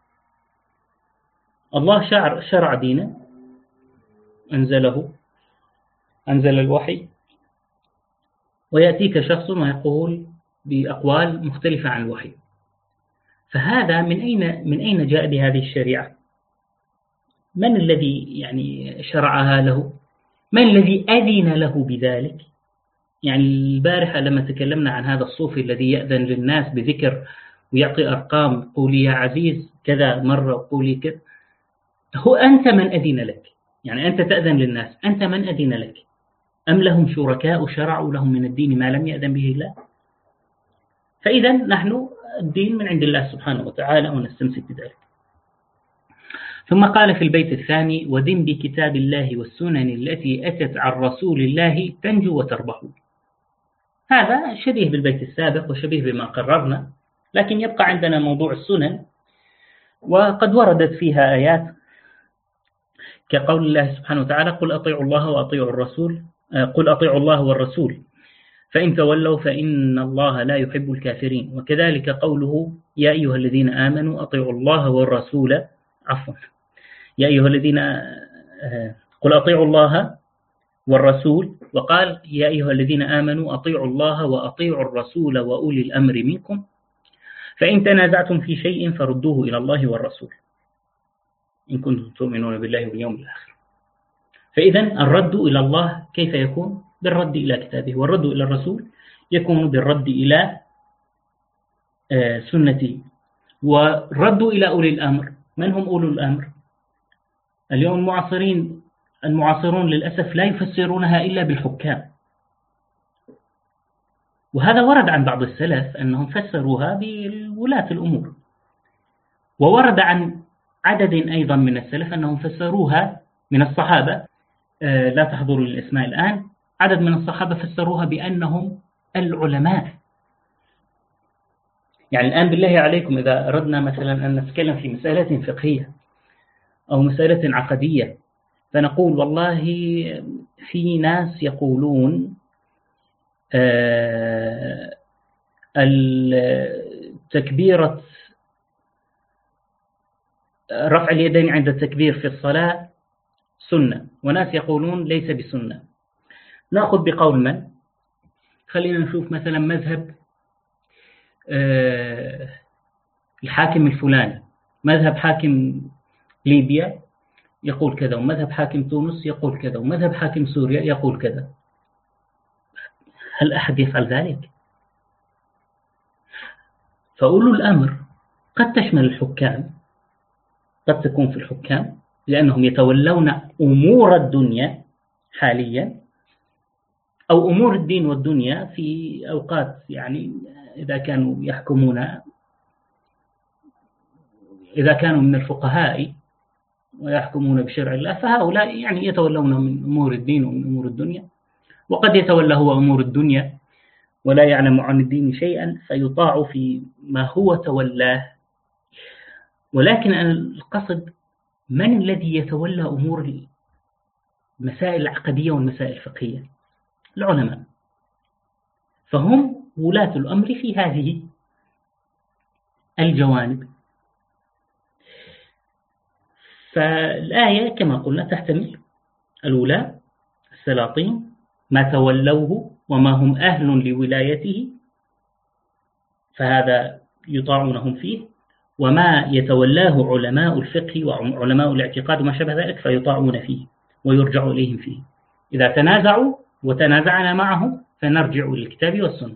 الله شرع, شرع دينا، أنزله أنزل الوحي، ويأتيك شخص ويقول بأقوال مختلفة عن الوحي. فهذا من أين من أين جاء بهذه الشريعة؟ من الذي يعني شرعها له؟ من الذي أذن له بذلك؟ يعني البارحة لما تكلمنا عن هذا الصوفي الذي يأذن للناس بذكر ويعطي أرقام، قولي يا عزيز كذا مرة، قولي كذا، هو أنت من أذن لك؟ يعني أنت تأذن للناس، أنت من أذن لك؟ أم لهم شركاء شرعوا لهم من الدين ما لم يأذن به الله؟ فإذا نحن الدين من عند الله سبحانه وتعالى ونستمسك بذلك. ثم قال في البيت الثاني: ودن بكتاب الله والسنن التي أتت عن رسول الله تنجو وتربح. هذا شبيه بالبيت السابق وشبيه بما قررنا، لكن يبقى عندنا موضوع السنن، وقد وردت فيها آيات كقول الله سبحانه وتعالى: قل أطيعوا الله وأطيعوا الرسول قل أطيعوا الله والرسول فإن تولوا فإن الله لا يحب الكافرين. وكذلك قوله: يا أيها الذين آمنوا أطيعوا الله والرسول عفوا يا أيها الذين قل أطيعوا الله والرسول، وقال: يا أيها الذين آمنوا أطيعوا الله وأطيعوا الرسول وأولي الأمر منكم فإن تنازعتم في شيء فردوه إلى الله والرسول إن كنتم تؤمنون بالله واليوم الآخر. فإذا الرد إلى الله كيف يكون؟ بالرد إلى كتابه، والرد إلى الرسول يكون بالرد إلى سنته، والرد إلى أولي الأمر. من هم أولو الأمر؟ اليوم المعاصرين المعاصرون للأسف لا يفسرونها إلا بالحكام، وهذا ورد عن بعض السلف أنهم فسروها بولاة الأمور، وورد عن عدد أيضا من السلف أنهم فسروها من الصحابة، لا تحضر الاسماء الآن، عدد من الصحابة فسروها بأنهم العلماء. يعني الآن بالله عليكم إذا أردنا مثلا أن نتكلم في مسألة فقهية أو مسألة عقدية، فنقول والله في ناس يقولون التكبيرة رفع اليدين عند التكبير في الصلاة سنة، وناس يقولون ليس بسنة. نأخذ بقول من؟ خلينا نشوف مثلا مذهب الحاكم الفلاني، مذهب حاكم ليبيا يقول كذا، ومذهب حاكم تونس يقول كذا، ومذهب حاكم سوريا يقول كذا. هل أحد يفعل ذلك؟ فأولو الأمر قد تشمل الحكام، قد تكون في الحكام لأنهم يتولون أمور الدنيا حاليا، أو أمور الدين والدنيا في أوقات، يعني إذا كانوا يحكمون، إذا كانوا من الفقهاء ويحكمون بشرع الله، فهؤلاء يعني يتولون من أمور الدين ومن أمور الدنيا. وقد يتولى هو أمور الدنيا ولا يعلم عن الدين شيئا فيطاع في ما هو تولاه. ولكن القصد من الذي يتولى أمور المسائل العقدية والمسائل الفقهية؟ العلماء، فهم ولاة الأمر في هذه الجوانب. فالآية كما قلنا تحتمل الولاة السلاطين ما تولوه وما هم أهل لولايته فهذا يطاعونهم فيه، وما يتولاه علماء الفقه وعلماء الاعتقاد وما شابه ذلك فيطاعون فيه ويرجع إليهم فيه. إذا تنازعوا وتنازعنا معه فنرجع للكتاب والسنة.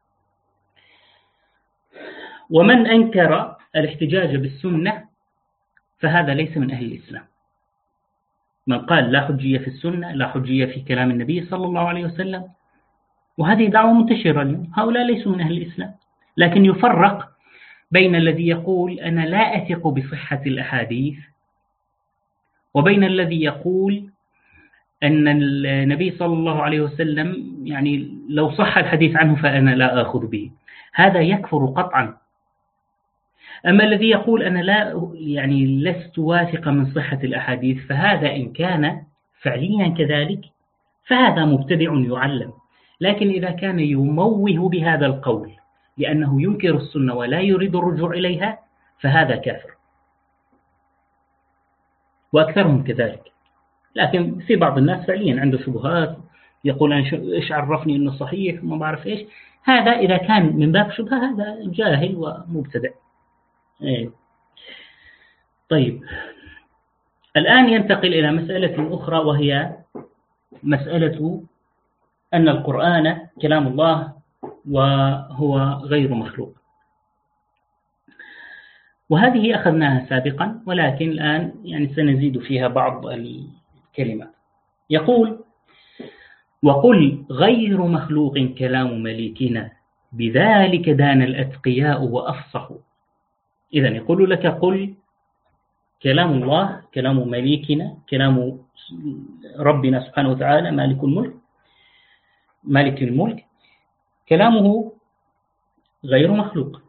ومن أنكر الاحتجاج بالسنة فهذا ليس من أهل الإسلام. من قال لا حجية في السنة، لا حجية في كلام النبي صلى الله عليه وسلم، وهذه دعوة منتشرة اليوم، هؤلاء ليسوا من أهل الإسلام. لكن يفرق بين الذي يقول أنا لا أثق بصحة الأحاديث، وبين الذي يقول أن النبي صلى الله عليه وسلم يعني لو صح الحديث عنه فأنا لا أخذ به، هذا يكفر قطعا. أما الذي يقول أنا لا يعني لست واثقا من صحة الأحاديث فهذا إن كان فعليا كذلك فهذا مبتدع يعلم. لكن إذا كان يموه بهذا القول لأنه ينكر السنة ولا يريد الرجوع إليها فهذا كافر، وأكثرهم كذلك. لكن في بعض الناس فعليا عنده شبهات، يقول أنا إيش عرفني إنه صحيح وما بعرف إيش، هذا إذا كان من باب شبهة هذا جاهل ومبتدع. إيه. طيب الآن ينتقل إلى مسألة أخرى، وهي مسألة أن القرآن كلام الله وهو غير مخلوق، وهذه أخذناها سابقا ولكن الآن يعني سنزيد فيها بعض الكلمات. يقول وقل غير مخلوق كلام مليكنا بذلك دان الأتقياء وأفصحوا. إذن يقول لك قل كلام الله، كلام مليكنا، كلام ربنا سبحانه وتعالى مالك الملك مالك الملك كلامه غير مخلوق.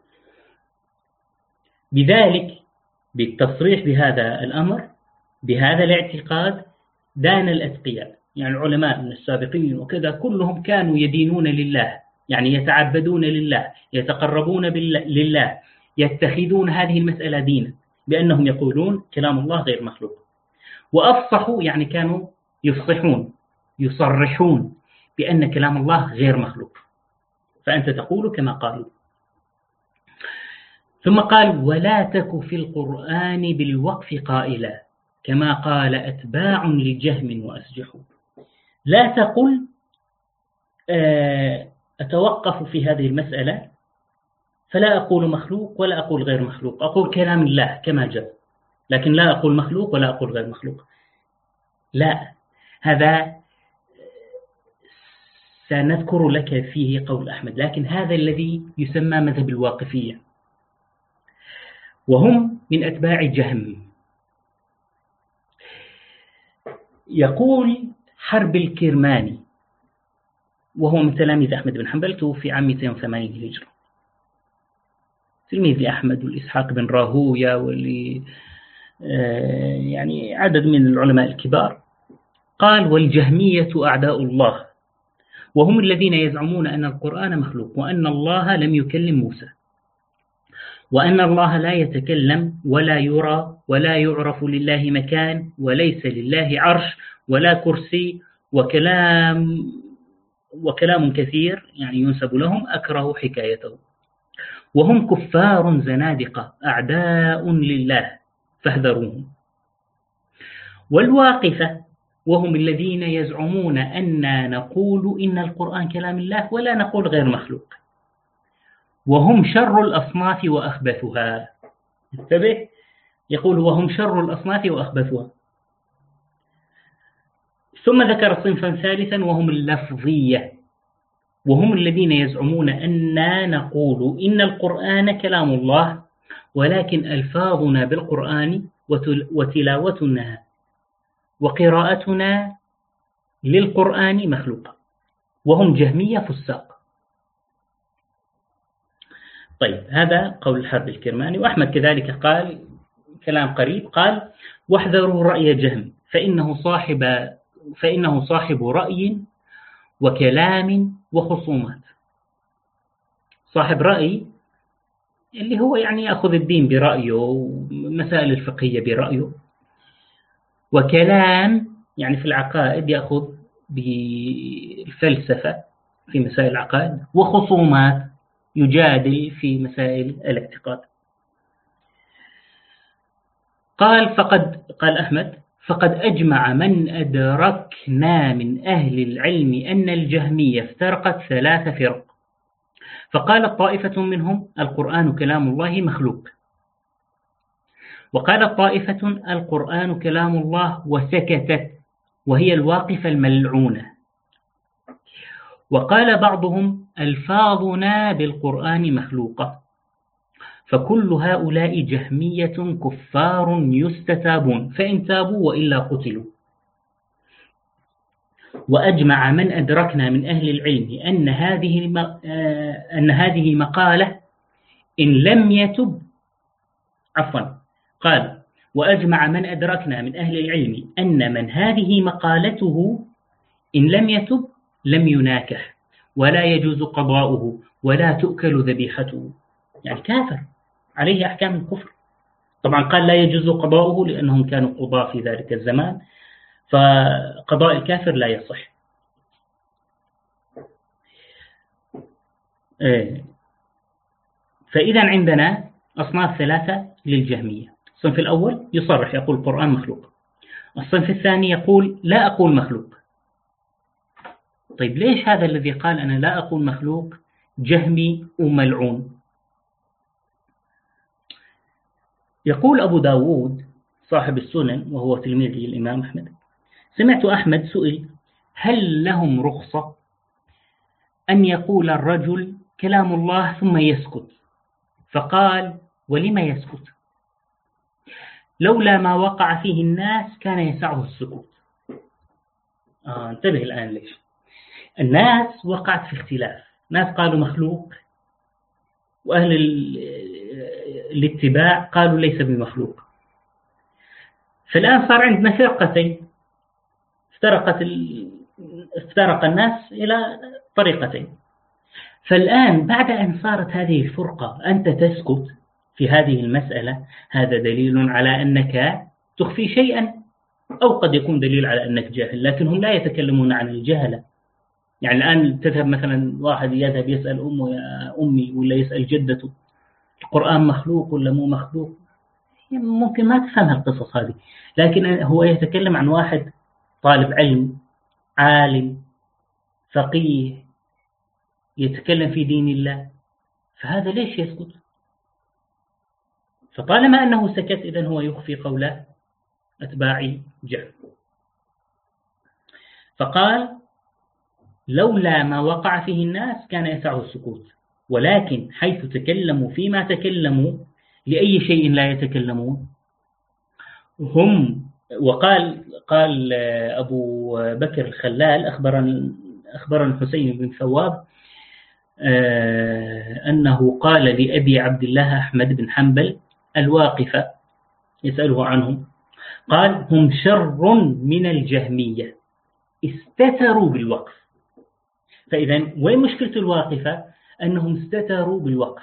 بذلك بالتصريح بهذا الأمر بهذا الاعتقاد دان الأتقياء، يعني العلماء من السابقين وكذا كلهم كانوا يدينون لله، يعني يتعبدون لله، يتقربون لله، يتخذون هذه المسألة دينا بأنهم يقولون كلام الله غير مخلوق. وأفصحوا يعني كانوا يفصحون يصرحون بأن كلام الله غير مخلوق، فأنت تقول كما قالوا. ثم قال ولا تك في القرآن بالوقف قائلا كما قال أتباع لجهم وأسجحوا. لا تقل أتوقف في هذه المسألة فلا أقول مخلوق ولا أقول غير مخلوق، أقول كلام الله كما جاء. لكن لا أقول مخلوق ولا أقول غير مخلوق، لا، هذا سنذكر لك فيه قول أحمد، لكن هذا الذي يسمى مذهب الواقفية، وهم من أتباع جهم. يقول حرب الكرماني، وهو من تلاميذ أحمد بن حنبل، توفي عام مئتين وثمانين هجرة، تلميذ لأحمد والإسحاق بن راهوية واللي يعني عدد من العلماء الكبار. قال: والجهمية أعداء الله، وهم الذين يزعمون أن القرآن مخلوق، وأن الله لم يكلم موسى، وأن الله لا يتكلم ولا يرى ولا يعرف لله مكان، وليس لله عرش ولا كرسي، وكلام وكلام كثير يعني ينسب لهم أكره حكايته، وهم كفار زنادقة أعداء لله فاحذروهم. والواقفة، وهم الذين يزعمون أننا نقول إن القرآن كلام الله ولا نقول غير مخلوق، وهم شر الأصناف وأخبثها. انتبه، يقول وهم شر الأصناف وأخبثها. ثم ذكر صنفا ثالثا وهم اللفظية، وهم الذين يزعمون أننا نقول إن القرآن كلام الله، ولكن ألفاظنا بالقرآن وتلاوتنا وقراءتنا للقرآن مخلوقة، وهم جهمية فساق. طيب، هذا قول الحرب الكرماني. وأحمد كذلك قال كلام قريب، قال: واحذروا رأي جهم فإنه صاحب فإنه صاحب رأي وكلام وخصومات. صاحب رأي اللي هو يعني يأخذ الدين برأيه ومسائل الفقهية برأيه، وكلام يعني في العقائد يأخذ بالفلسفة في مسائل العقائد، وخصومات يجادل في مسائل الاعتقاد. قال فقد قال أحمد: فقد أجمع من أدركنا من أهل العلم أن الجهمية افترقت ثلاث فرق، فقالت طائفة منهم القرآن كلام الله مخلوق، وقالت طائفة القرآن كلام الله وسكتت، وهي الواقفة الملعونة، وقال بعضهم ألفاظنا بالقرآن مخلوقة. فكل هؤلاء جهمية كفار يستتابون، فإن تابوا وإلا قتلوا. وأجمع من أدركنا من أهل العلم أن هذه أن هذه مقالة إن لم يتب عفوا قال وأجمع من أدركنا من أهل العلم أن من هذه مقالته إن لم يتب لم يناكح ولا يجوز قضاؤه ولا تؤكل ذبيحته، يعني كافر عليه أحكام الكفر. طبعا قال لا يجوز قضاؤه لأنهم كانوا قضاة في ذلك الزمان، فقضاء الكافر لا يصح. فإذا عندنا أصناف ثلاثة للجهمية. الصنف الأول يصرح يقول القرآن مخلوق، الصنف الثاني يقول لا أقول مخلوق. طيب ليش هذا الذي قال أنا لا أقول مخلوق جهمي وملعون؟ يقول أبو داود صاحب السنن وهو تلميذ الإمام أحمد: سمعت أحمد سئل هل لهم رخصة أن يقول الرجل كلام الله ثم يسكت؟ فقال: ولما يسكت؟ لولا ما وقع فيه الناس كان يسعه السكوت. آه انتبه الآن ليش الناس وقعت في اختلاف، ناس قالوا مخلوق، وأهل الاتباع قالوا ليس بمخلوق. فالآن صار عندنا فرقتين، افترقت ال... افترق الناس إلى طريقتين. فالآن بعد أن صارت هذه الفرقة أنت تسكت في هذه المسألة، هذا دليل على أنك تخفي شيئا، أو قد يكون دليل على أنك جاهل، لكن هم لا يتكلمون عن الجهلة. يعني الآن تذهب مثلا واحد يذهب يسأل أمه يا أمي ولا يسأل جدته القرآن مخلوق ولا مو مخلوق، ممكن ما تفهم القصص هذه، لكن هو يتكلم عن واحد طالب علم عالم فقيه يتكلم في دين الله، فهذا ليش يسكت؟ فطالما أنه سكت إذن هو يخفي قول أتباع جهم. فقال لولا ما وقع فيه الناس كان يسعه السكوت، ولكن حيث تكلموا فيما تكلموا لأي شيء لا يتكلمون هم. وقال قال أبو بكر الخلال أخبرنا أخبرنا حسين بن ثواب أنه قال لأبي عبد الله أحمد بن حنبل الواقفة يسأله عنهم، قال هم شر من الجهمية استتروا بالوقف. فإذا وين مشكلة الواقفة؟ أنهم استتروا بالوقف.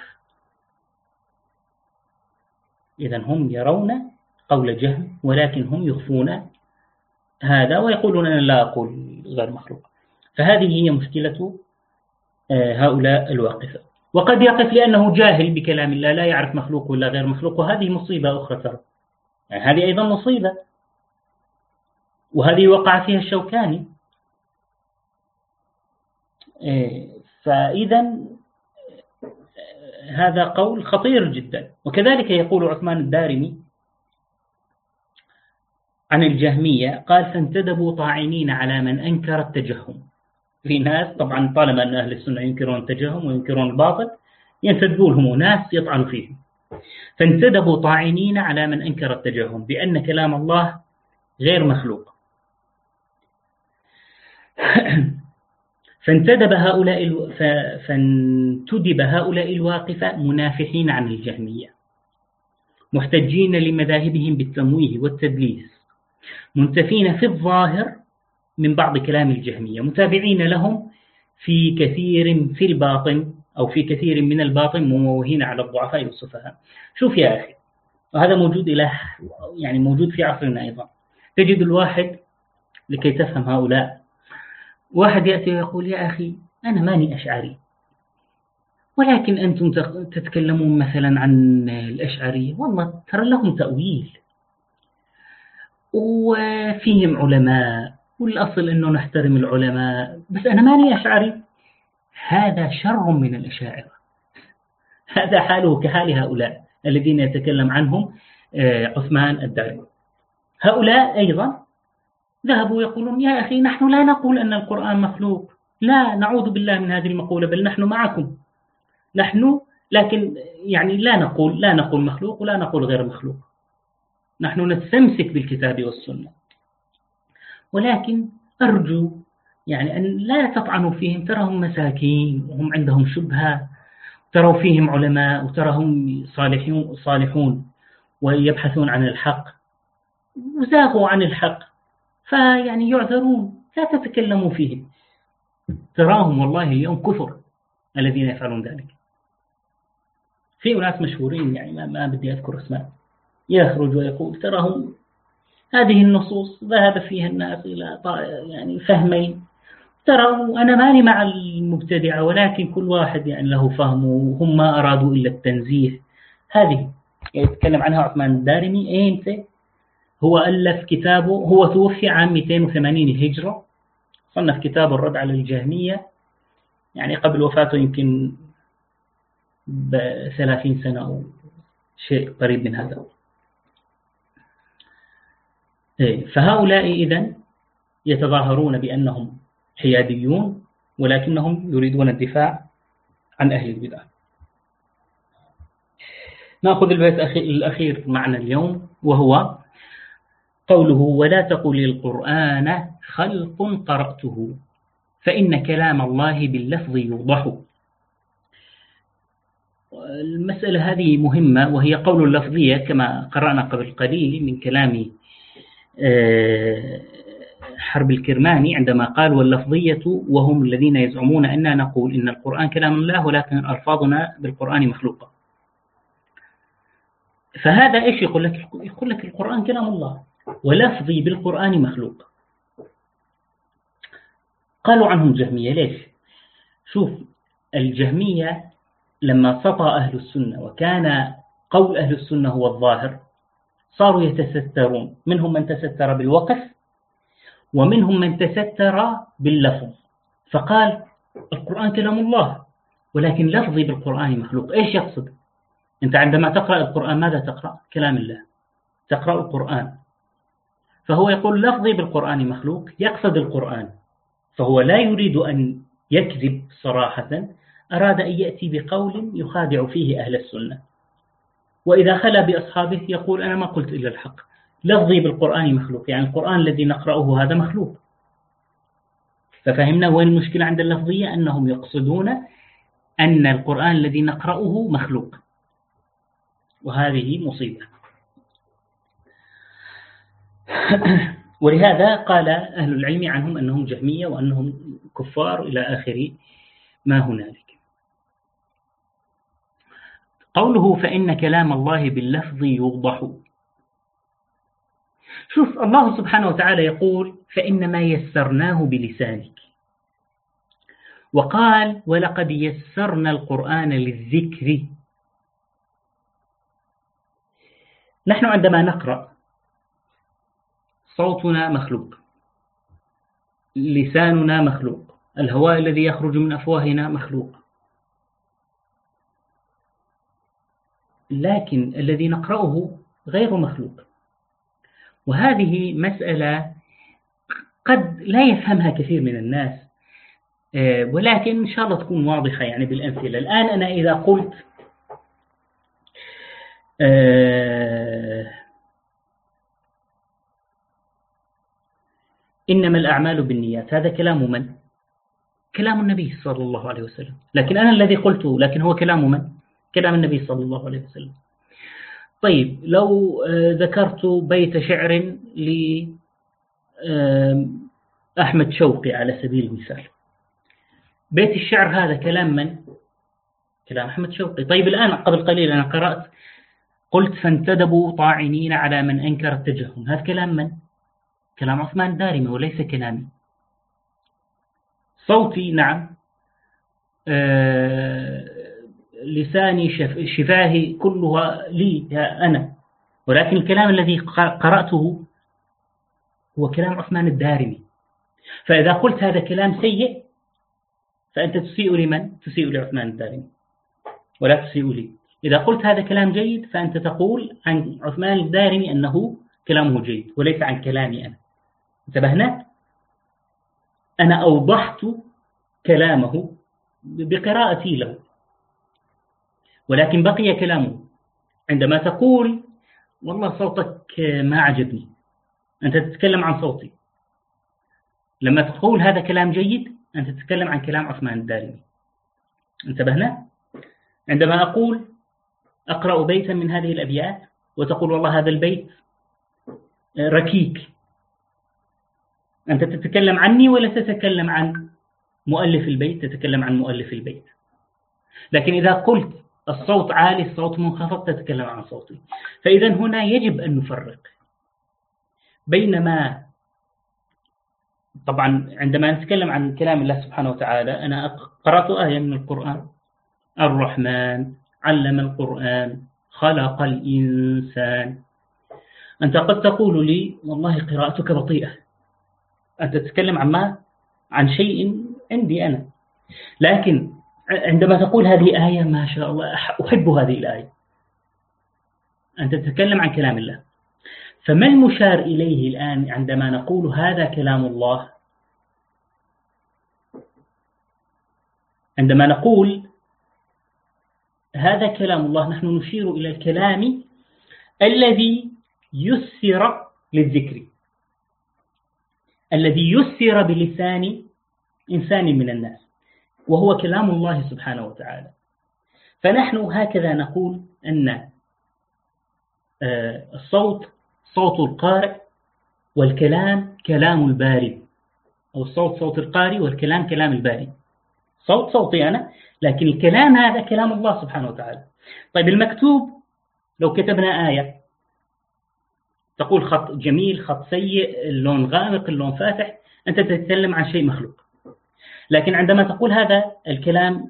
إذا هم يرون قول جهم ولكن هم يخفون هذا ويقولون أنا لا أقول غير مخلوق. فهذه هي مشكلة هؤلاء الواقفة. وقد يقف لأنه جاهل بكلام الله لا يعرف مخلوق ولا غير مخلوق، وهذه مصيبة أخرى ترى، يعني هذه أيضا مصيبة، وهذه وقع فيها الشوكاني. فإذا هذا قول خطير جدا. وكذلك يقول عثمان الدارمي عن الجهمية قال فانتدبوا طاعنين على من أنكر التجهم. في ناس طبعا طالما أن أهل السنة ينكرون التجهم وينكرون الباطل ينتدبون هم ناس يطعنوا فيهم. فانتدبوا طاعنين على من أنكر التجهم بأن كلام الله غير مخلوق. فانتدب هؤلاء الو... فانتدب هؤلاء الواقفة منافحين عن الجهمية محتجين لمذاهبهم بالتمويه والتدليس منتفين في الظاهر من بعض كلام الجهمية متابعين لهم في كثير في الباطن أو في كثير من الباطن مموهين على الضعفاء والسفهاء. شوف يا أخي، وهذا موجود إلى يعني موجود في عصرنا أيضا. تجد الواحد لكي تفهم هؤلاء، واحد يأتي ويقول يا أخي أنا ماني أشعري، ولكن أنتم تتكلمون مثلا عن الأشعرية، والله ترى لهم تأويل وفيهم علماء والأصل أنه نحترم العلماء، بس أنا ماني أشعري. هذا شر من الأشاعرة، هذا حاله كحال هؤلاء الذين يتكلم عنهم عثمان الدارمي. هؤلاء أيضا ذهبوا يقولون يا أخي نحن لا نقول أن القرآن مخلوق، لا، نعوذ بالله من هذه المقولة، بل نحن معكم، نحن لكن يعني لا نقول لا نقول مخلوق ولا نقول غير مخلوق، نحن نستمسك بالكتاب والسنة. ولكن أرجو يعني أن لا تطعنوا فيهم، تراهم مساكين وهم عندهم شبهة، تروا فيهم علماء وتراهم صالحون صالحون ويبحثون عن الحق وزاغوا عن الحق، فيعني يعذرون، لا تتكلموا فيهم. تراهم والله اليوم كفر الذين يفعلون ذلك. في ناس مشهورين يعني ما, ما بدي أذكر اسماء يخرج ويقول تراهم هذه النصوص ذهب فيها الناس إلى يعني فهمين، ترى أنا ماني مع المبتدعة ولكن كل واحد يعني له فهمه وهم ما أرادوا إلا التنزيه. هذه يتكلم عنها عثمان الدارمي. أنت هو ألف كتابه، هو توفي عام مئتين وثمانين الهجرة، صنف كتاب الرد على الجهمية يعني قبل وفاته يمكن بثلاثين سنة أو شيء قريب من هذا. فهؤلاء إذن يتظاهرون بأنهم حياديون ولكنهم يريدون الدفاع عن أهل البدع. نأخذ البيت الأخير معنا اليوم وهو قوله ولا تقل القرآن خلق قرأته فإن كلام الله باللفظ يوضح. المسألة هذه مهمة، وهي قول اللفظية كما قرأنا قبل قليل من كلام حرب الكرماني عندما قال واللفظية وهم الذين يزعمون أننا نقول إن القرآن كلام الله ولكن ألفاظنا بالقرآن مخلوقة. فهذا إيش يقول لك؟ يقول لك القرآن كلام الله ولفظي بالقرآن مخلوق. قالوا عنهم جهمية. ليش؟ شوف، الجهمية لما سطى أهل السنة وكان قول أهل السنة هو الظاهر صاروا يتسترون، منهم من تستر بالوقف ومنهم من تستر باللفظ، فقال القرآن كلام الله ولكن لفظي بالقرآن مخلوق. إيش يقصد؟ أنت عندما تقرأ القرآن ماذا تقرأ؟ كلام الله، تقرأ القرآن، فهو يقول لفظي بالقرآن مخلوق، يقصد القرآن، فهو لا يريد أن يكذب صراحة، أراد أن يأتي بقول يخادع فيه أهل السنة. وإذا خلا بأصحابه يقول أنا ما قلت إلا الحق، لفظي بالقرآن مخلوق، يعني القرآن الذي نقرأه هذا مخلوق. ففهمنا وين المشكلة عند اللفظية؟ أنهم يقصدون أن القرآن الذي نقرأه مخلوق، وهذه مصيبة. ولهذا قال أهل العلم عنهم أنهم جهمية وأنهم كفار إلى آخر ما هنالك. قوله فإن كلام الله باللفظ يوضح. شوف الله سبحانه وتعالى يقول فإنما يسرناه بلسانك، وقال ولقد يسرنا القرآن للذكر. نحن عندما نقرأ صوتنا مخلوق، لساننا مخلوق، الهواء الذي يخرج من أفواهنا مخلوق، لكن الذي نقرأه غير مخلوق. وهذه مسألة قد لا يفهمها كثير من الناس، ولكن إن شاء الله تكون واضحة يعني بالأمثلة. الآن أنا إذا قلت إنما الأعمال بالنيات، هذا كلام من؟ كلام النبي صلى الله عليه وسلم، لكن أنا الذي قلته، لكن هو كلام من؟ كلام النبي صلى الله عليه وسلم. طيب لو ذكرت بيت شعر لأحمد شوقي على سبيل المثال، بيت الشعر هذا كلام من؟ كلام أحمد شوقي. طيب الآن قبل قليل أنا قرأت قلت فانتدبوا طاعنين على من أنكر التجهم، هذا كلام من؟ كلام عثمان الدارمي وليس كلامي. صوتي نعم، آه لساني شف... شفاهي كلها لي أنا، ولكن الكلام الذي قرأته هو كلام عثمان الدارمي. فإذا قلت هذا كلام سيء فأنت تسيء لمن؟ تسيء لعثمان الدارمي ولا تسيء لي. إذا قلت هذا كلام جيد فأنت تقول عن عثمان الدارمي أنه كلامه جيد وليس عن كلامي أنا. انتبهنا؟ أنا أوضحت كلامه بقراءتي له، ولكن بقي كلامه. عندما تقول والله صوتك ما عجبني، أنت تتكلم عن صوتي. لما تقول هذا كلام جيد أنت تتكلم عن كلام عثمان الدارمي. انتبهنا؟ عندما أقول أقرأ بيتا من هذه الأبيات وتقول والله هذا البيت ركيك، أنت تتكلم عني ولا تتكلم عن مؤلف البيت؟ تتكلم عن مؤلف البيت. لكن إذا قلت الصوت عالي الصوت منخفض تتكلم عن صوتي. فإذا هنا يجب أن نفرق بينما طبعا عندما نتكلم عن كلام الله سبحانه وتعالى، أنا قرأت آية من القرآن الرحمن علم القرآن خلق الإنسان. أنت قد تقول لي والله قراءتك بطيئة، أنت تتكلم عن ما؟ عن شيء عندي أنا. لكن عندما تقول هذه آية ما شاء الله أحب هذه الآية، أنت تتكلم عن كلام الله. فما المشار إليه الآن عندما نقول هذا كلام الله؟ عندما نقول هذا كلام الله نحن نشير إلى الكلام الذي يسر للذكر، الذي يسر بلسان إنسان من الناس، وهو كلام الله سبحانه وتعالى. فنحن هكذا نقول أن الصوت صوت القارئ والكلام كلام الباري، أو الصوت صوت القارئ والكلام كلام الباري. صوت صوتي أنا، لكن الكلام هذا كلام الله سبحانه وتعالى. طيب المكتوب لو كتبنا آية تقول خط جميل خط سيء اللون غامق اللون فاتح، أنت تتكلم عن شيء مخلوق. لكن عندما تقول هذا الكلام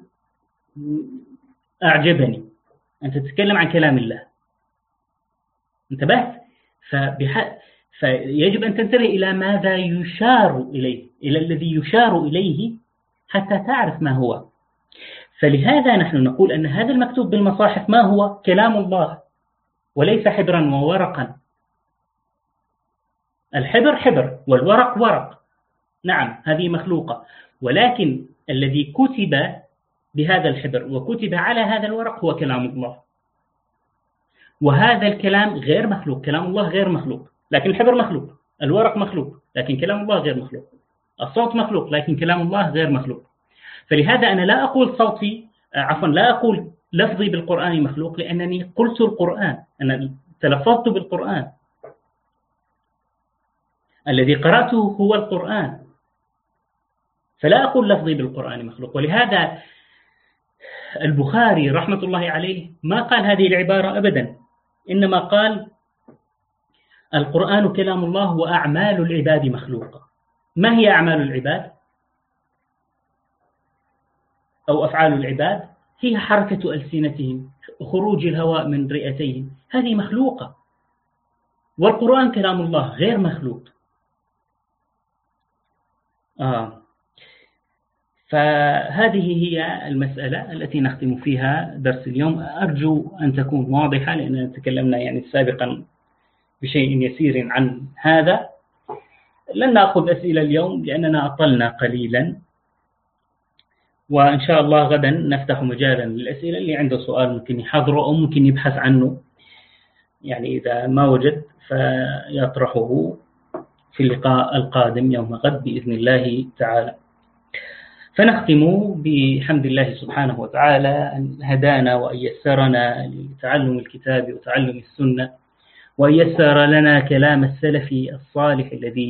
أعجبني، أنت تتكلم عن كلام الله. انتبهت؟ فبح... فيجب أن تنتبه إلى ماذا يشار إليه، إلى الذي يشار إليه حتى تعرف ما هو. فلهذا نحن نقول أن هذا المكتوب بالمصاحف ما هو؟ كلام الله وليس حبرا وورقا. الحبر حبر والورق ورق، نعم هذه مخلوقة، ولكن الذي كتب بهذا الحبر وكتب على هذا الورق هو كلام الله، وهذا الكلام غير مخلوق. كلام الله غير مخلوق لكن الحبر مخلوق، الورق مخلوق لكن كلام الله غير مخلوق، الصوت مخلوق لكن كلام الله غير مخلوق. فلهذا أنا لا أقول صوتي عفوا لا أقول لفظي بالقرآن مخلوق، لأنني قلت القرآن، أنا تلفظت بالقرآن، الذي قرأته هو القرآن، فلا أقول لفظي بالقرآن مخلوق. ولهذا البخاري رحمة الله عليه ما قال هذه العبارة أبدا، إنما قال القرآن كلام الله وأعمال العباد مخلوقة. ما هي أعمال العباد أو أفعال العباد؟ هي حركة ألسنتهم، خروج الهواء من رئتيهم، هذه مخلوقة، والقرآن كلام الله غير مخلوق. آه. فهذه هي المسألة التي نختم فيها درس اليوم. أرجو أن تكون واضحة، لأننا تكلمنا يعني سابقا بشيء يسير عن هذا. لن نأخذ أسئلة اليوم لأننا أطلنا قليلا، وإن شاء الله غدا نفتح مجالا للأسئلة. اللي عنده سؤال ممكن يحضره أو ممكن يبحث عنه، يعني إذا ما وجد فيطرحه في اللقاء القادم يوم غد بإذن الله تعالى. فنختم بحمد الله سبحانه وتعالى أن هدانا وأن يسرنا لتعلم الكتاب وتعلم السنة، وأن يسر لنا كلام السلف الصالح الذي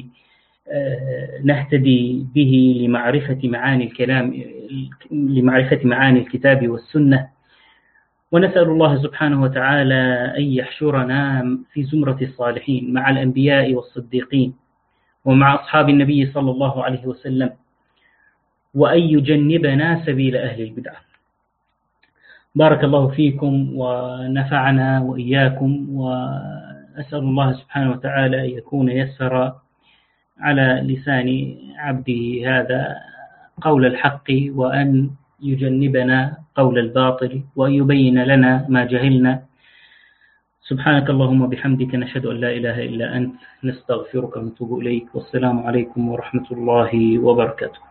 نهتدي به لمعرفة معاني الكلام لمعرفة معاني الكتاب والسنة. ونسأل الله سبحانه وتعالى أن يحشرنا في زمرة الصالحين مع الأنبياء والصديقين ومع أصحاب النبي صلى الله عليه وسلم، وأن يجنبنا سبيل أهل البدع. بارك الله فيكم ونفعنا وإياكم، وأسأل الله سبحانه وتعالى أن يكون يسر على لسان عبده هذا قول الحق، وأن يجنبنا قول الباطل، وأن يبين لنا ما جهلنا. سبحانك اللهم وبحمدك، نشهد أن لا إله إلا أنت، نستغفرك ونتوب إليك، والسلام عليكم ورحمة الله وبركاته.